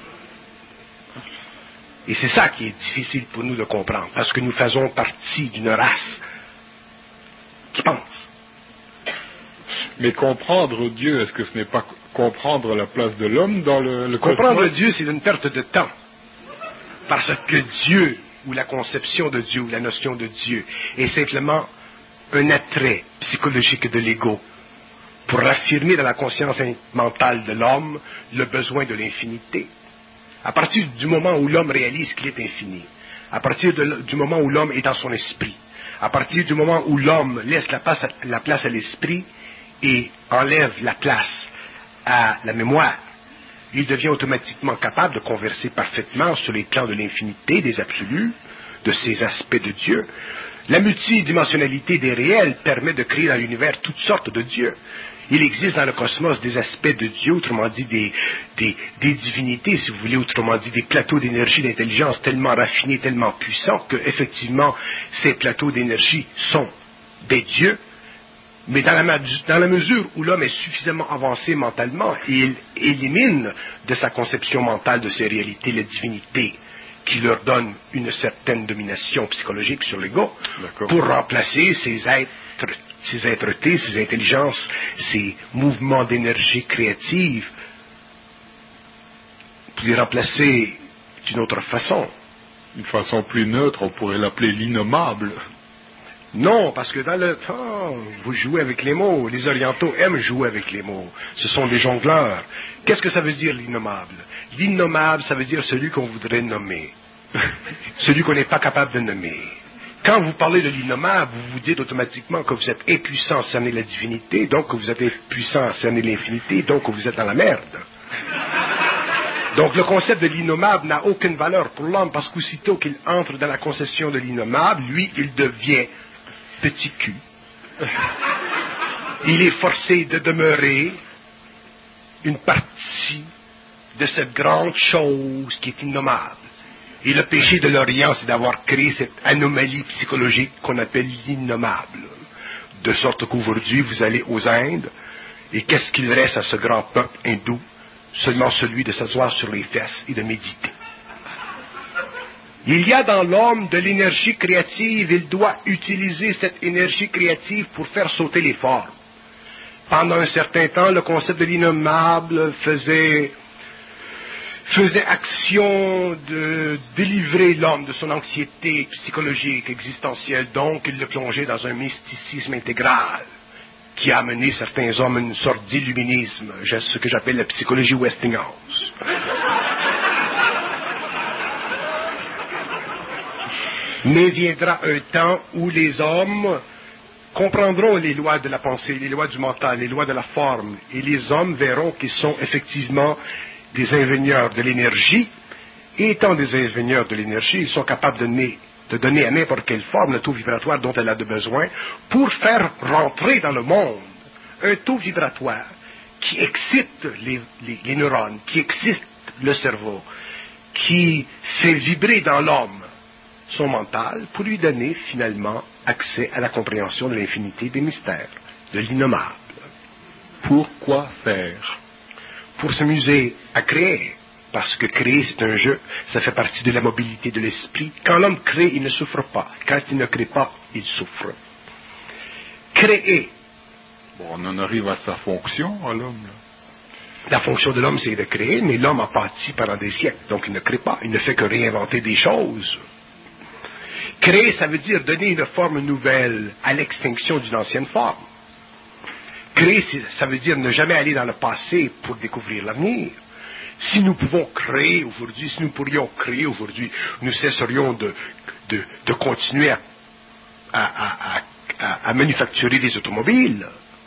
Et c'est ça qui est difficile pour nous de comprendre, parce que nous faisons partie d'une race qui pense. Mais comprendre Dieu, est-ce que ce n'est pas comprendre la place de l'homme dans le, le Comprendre cosmos? Dieu, c'est une perte de temps. Parce que Dieu, ou la conception de Dieu, ou la notion de Dieu, est simplement un attrait psychologique de l'ego pour affirmer dans la conscience mentale de l'homme le besoin de l'infinité. À partir du moment où l'homme réalise qu'il est infini, à partir de, du moment où l'homme est dans son esprit, à partir du moment où l'homme laisse la place à, la place à l'esprit et enlève la place à la mémoire, il devient automatiquement capable de converser parfaitement sur les plans de l'infinité, des absolus, de ces aspects de Dieu. La multidimensionnalité des réels permet de créer dans l'univers toutes sortes de dieux. Il existe dans le cosmos des aspects de Dieu, autrement dit des, des, des divinités, si vous voulez, autrement dit des plateaux d'énergie, d'intelligence tellement raffinés, tellement puissants, que effectivement ces plateaux d'énergie sont des dieux, mais dans la, dans la mesure où l'homme est suffisamment avancé mentalement, il élimine de sa conception mentale de ces réalités les divinités qui leur donnent une certaine domination psychologique sur l'ego, pour remplacer ces êtres ces êtres-tés, ces intelligences, ces mouvements d'énergie créative, pour les remplacer d'une autre façon. D'une façon plus neutre, on pourrait l'appeler l'innommable. Non, parce que dans le... Oh, vous jouez avec les mots. Les orientaux aiment jouer avec les mots. Ce sont des jongleurs. Qu'est-ce que ça veut dire l'innommable? L'innommable, ça veut dire celui qu'on voudrait nommer. Celui qu'on n'est pas capable de nommer. Quand vous parlez de l'innommable, vous vous dites automatiquement que vous êtes impuissant à cerner la divinité, donc que vous êtes impuissant à cerner l'infinité, donc que vous êtes dans la merde. Donc le concept de l'innommable n'a aucune valeur pour l'homme, parce qu'aussitôt qu'il entre dans la conception de l'innommable, lui, il devient petit cul. Il est forcé de demeurer une partie de cette grande chose qui est innommable. Et le péché de l'Orient, c'est d'avoir créé cette anomalie psychologique qu'on appelle l'innommable. De sorte qu'aujourd'hui, vous allez aux Indes, et qu'est-ce qu'il reste à ce grand peuple hindou? Seulement celui de s'asseoir sur les fesses et de méditer. Il y a dans l'homme de l'énergie créative, il doit utiliser cette énergie créative pour faire sauter les formes. Pendant un certain temps, le concept de l'innommable faisait... faisait action de délivrer l'homme de son anxiété psychologique, existentielle, donc il le plongeait dans un mysticisme intégral qui a amené certains hommes à une sorte d'illuminisme, ce que j'appelle la psychologie Westinghouse. Mais viendra un temps où les hommes comprendront les lois de la pensée, les lois du mental, les lois de la forme, et les hommes verront qu'ils sont effectivement des ingénieurs de l'énergie, et étant des ingénieurs de l'énergie, ils sont capables de donner, de donner à n'importe quelle forme le taux vibratoire dont elle a de besoin pour faire rentrer dans le monde un taux vibratoire qui excite les, les, les neurones, qui excite le cerveau, qui fait vibrer dans l'homme son mental pour lui donner finalement accès à la compréhension de l'infinité des mystères, de l'innommable. Pourquoi faire? Pour s'amuser à créer. Parce que créer, c'est un jeu, ça fait partie de la mobilité de l'esprit. Quand l'homme crée, il ne souffre pas. Quand il ne crée pas, il souffre. Créer. Bon, on en arrive à sa fonction, à l'homme, là. La fonction de l'homme, c'est de créer, mais l'homme a pâti pendant des siècles, donc il ne crée pas, il ne fait que réinventer des choses. Créer, ça veut dire donner une forme nouvelle à l'extinction d'une ancienne forme. Créer, ça veut dire ne jamais aller dans le passé pour découvrir l'avenir. Si nous pouvons créer aujourd'hui, si nous pourrions créer aujourd'hui, nous cesserions de, de, de continuer à, à, à, à, à manufacturer des automobiles.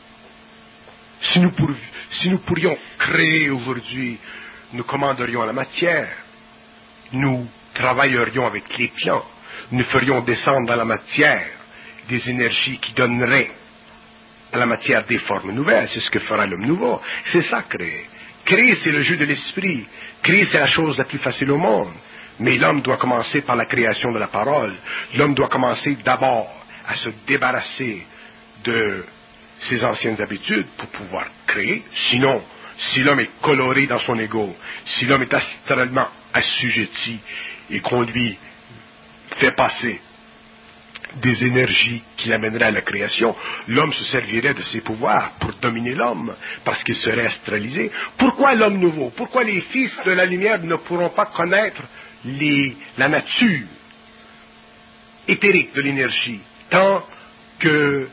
Si nous, pour, si nous pourrions créer aujourd'hui, nous commanderions la matière, nous travaillerions avec les pions, nous ferions descendre dans la matière des énergies qui donneraient à la matière des formes nouvelles. C'est ce que fera l'homme nouveau. C'est ça, créer. Créer, c'est le jeu de l'esprit. Créer, c'est la chose la plus facile au monde. Mais l'homme doit commencer par la création de la parole. L'homme doit commencer d'abord à se débarrasser de ses anciennes habitudes pour pouvoir créer. Sinon, si l'homme est coloré dans son ego, si l'homme est astralement assujetti et qu'on lui fait passer des énergies qui l'amèneraient à la création, l'homme se servirait de ses pouvoirs pour dominer l'homme, parce qu'il serait astralisé. Pourquoi l'homme nouveau? Pourquoi les fils de la lumière ne pourront pas connaître les, la nature éthérique de l'énergie, tant que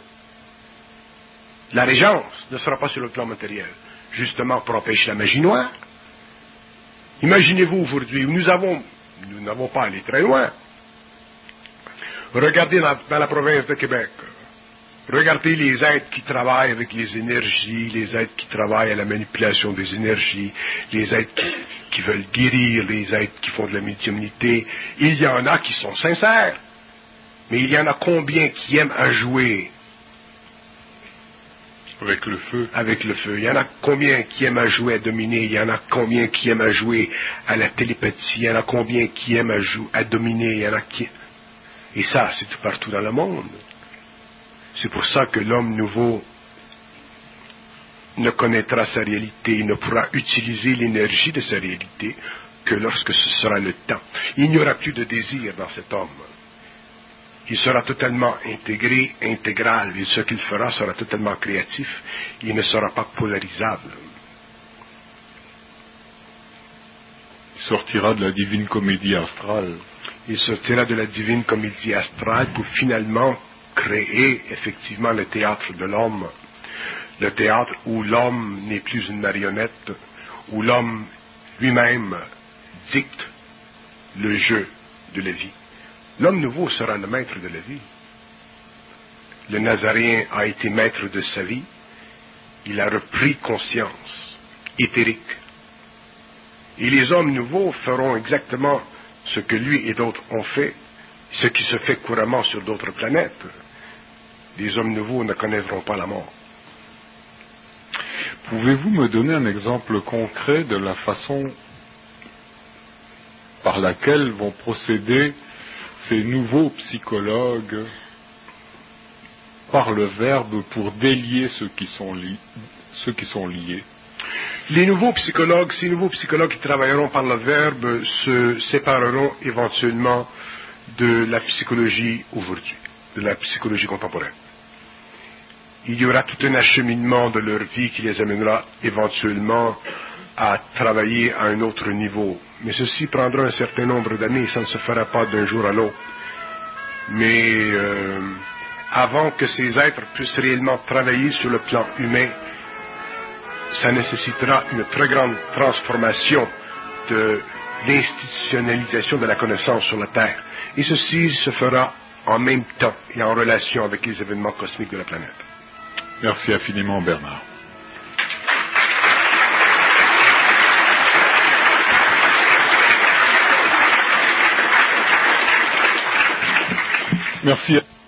la régence ne sera pas sur le plan matériel, justement pour empêcher la magie noire? Imaginez-vous aujourd'hui, nous avons, nous n'avons pas allé très loin. Regardez dans, dans la province de Québec. Regardez les êtres qui travaillent avec les énergies, les êtres qui travaillent à la manipulation des énergies, les êtres qui, qui veulent guérir, les êtres qui font de la médiumnité. Il y en a qui sont sincères, mais il y en a combien qui aiment à jouer avec le feu? Avec le feu. Il y en a combien qui aiment à jouer à dominer, il y en a combien qui aiment à jouer à la télépathie, il y en a combien qui aiment à jouer à dominer, il y en a qui... Et ça, c'est tout partout dans le monde. C'est pour ça que l'homme nouveau ne connaîtra sa réalité, il ne pourra utiliser l'énergie de sa réalité que lorsque ce sera le temps. Il n'y aura plus de désir dans cet homme. Il sera totalement intégré, intégral, et ce qu'il fera sera totalement créatif. Il ne sera pas polarisable. Il sortira de la divine comédie astrale. Il sortira de la divine comédie astrale pour finalement créer effectivement le théâtre de l'homme. Le théâtre où l'homme n'est plus une marionnette, où l'homme lui-même dicte le jeu de la vie. L'homme nouveau sera le maître de la vie. Le Nazaréen a été maître de sa vie. Il a repris conscience éthérique. Et les hommes nouveaux feront exactement ce que lui et d'autres ont fait, ce qui se fait couramment sur d'autres planètes. Les hommes nouveaux ne connaîtront pas la mort. Pouvez-vous me donner un exemple concret de la façon par laquelle vont procéder ces nouveaux psychologues par le verbe pour délier ceux qui sont, li- ceux qui sont liés? Les nouveaux psychologues, ces nouveaux psychologues qui travailleront par le verbe se sépareront éventuellement de la psychologie aujourd'hui, de la psychologie contemporaine. Il y aura tout un acheminement de leur vie qui les amènera éventuellement à travailler à un autre niveau. Mais ceci prendra un certain nombre d'années, ça ne se fera pas d'un jour à l'autre. Mais euh, avant que ces êtres puissent réellement travailler sur le plan humain, ça nécessitera une très grande transformation de l'institutionnalisation de la connaissance sur la Terre. Et ceci se fera en même temps et en relation avec les événements cosmiques de la planète. Merci infiniment, Bernard. Merci.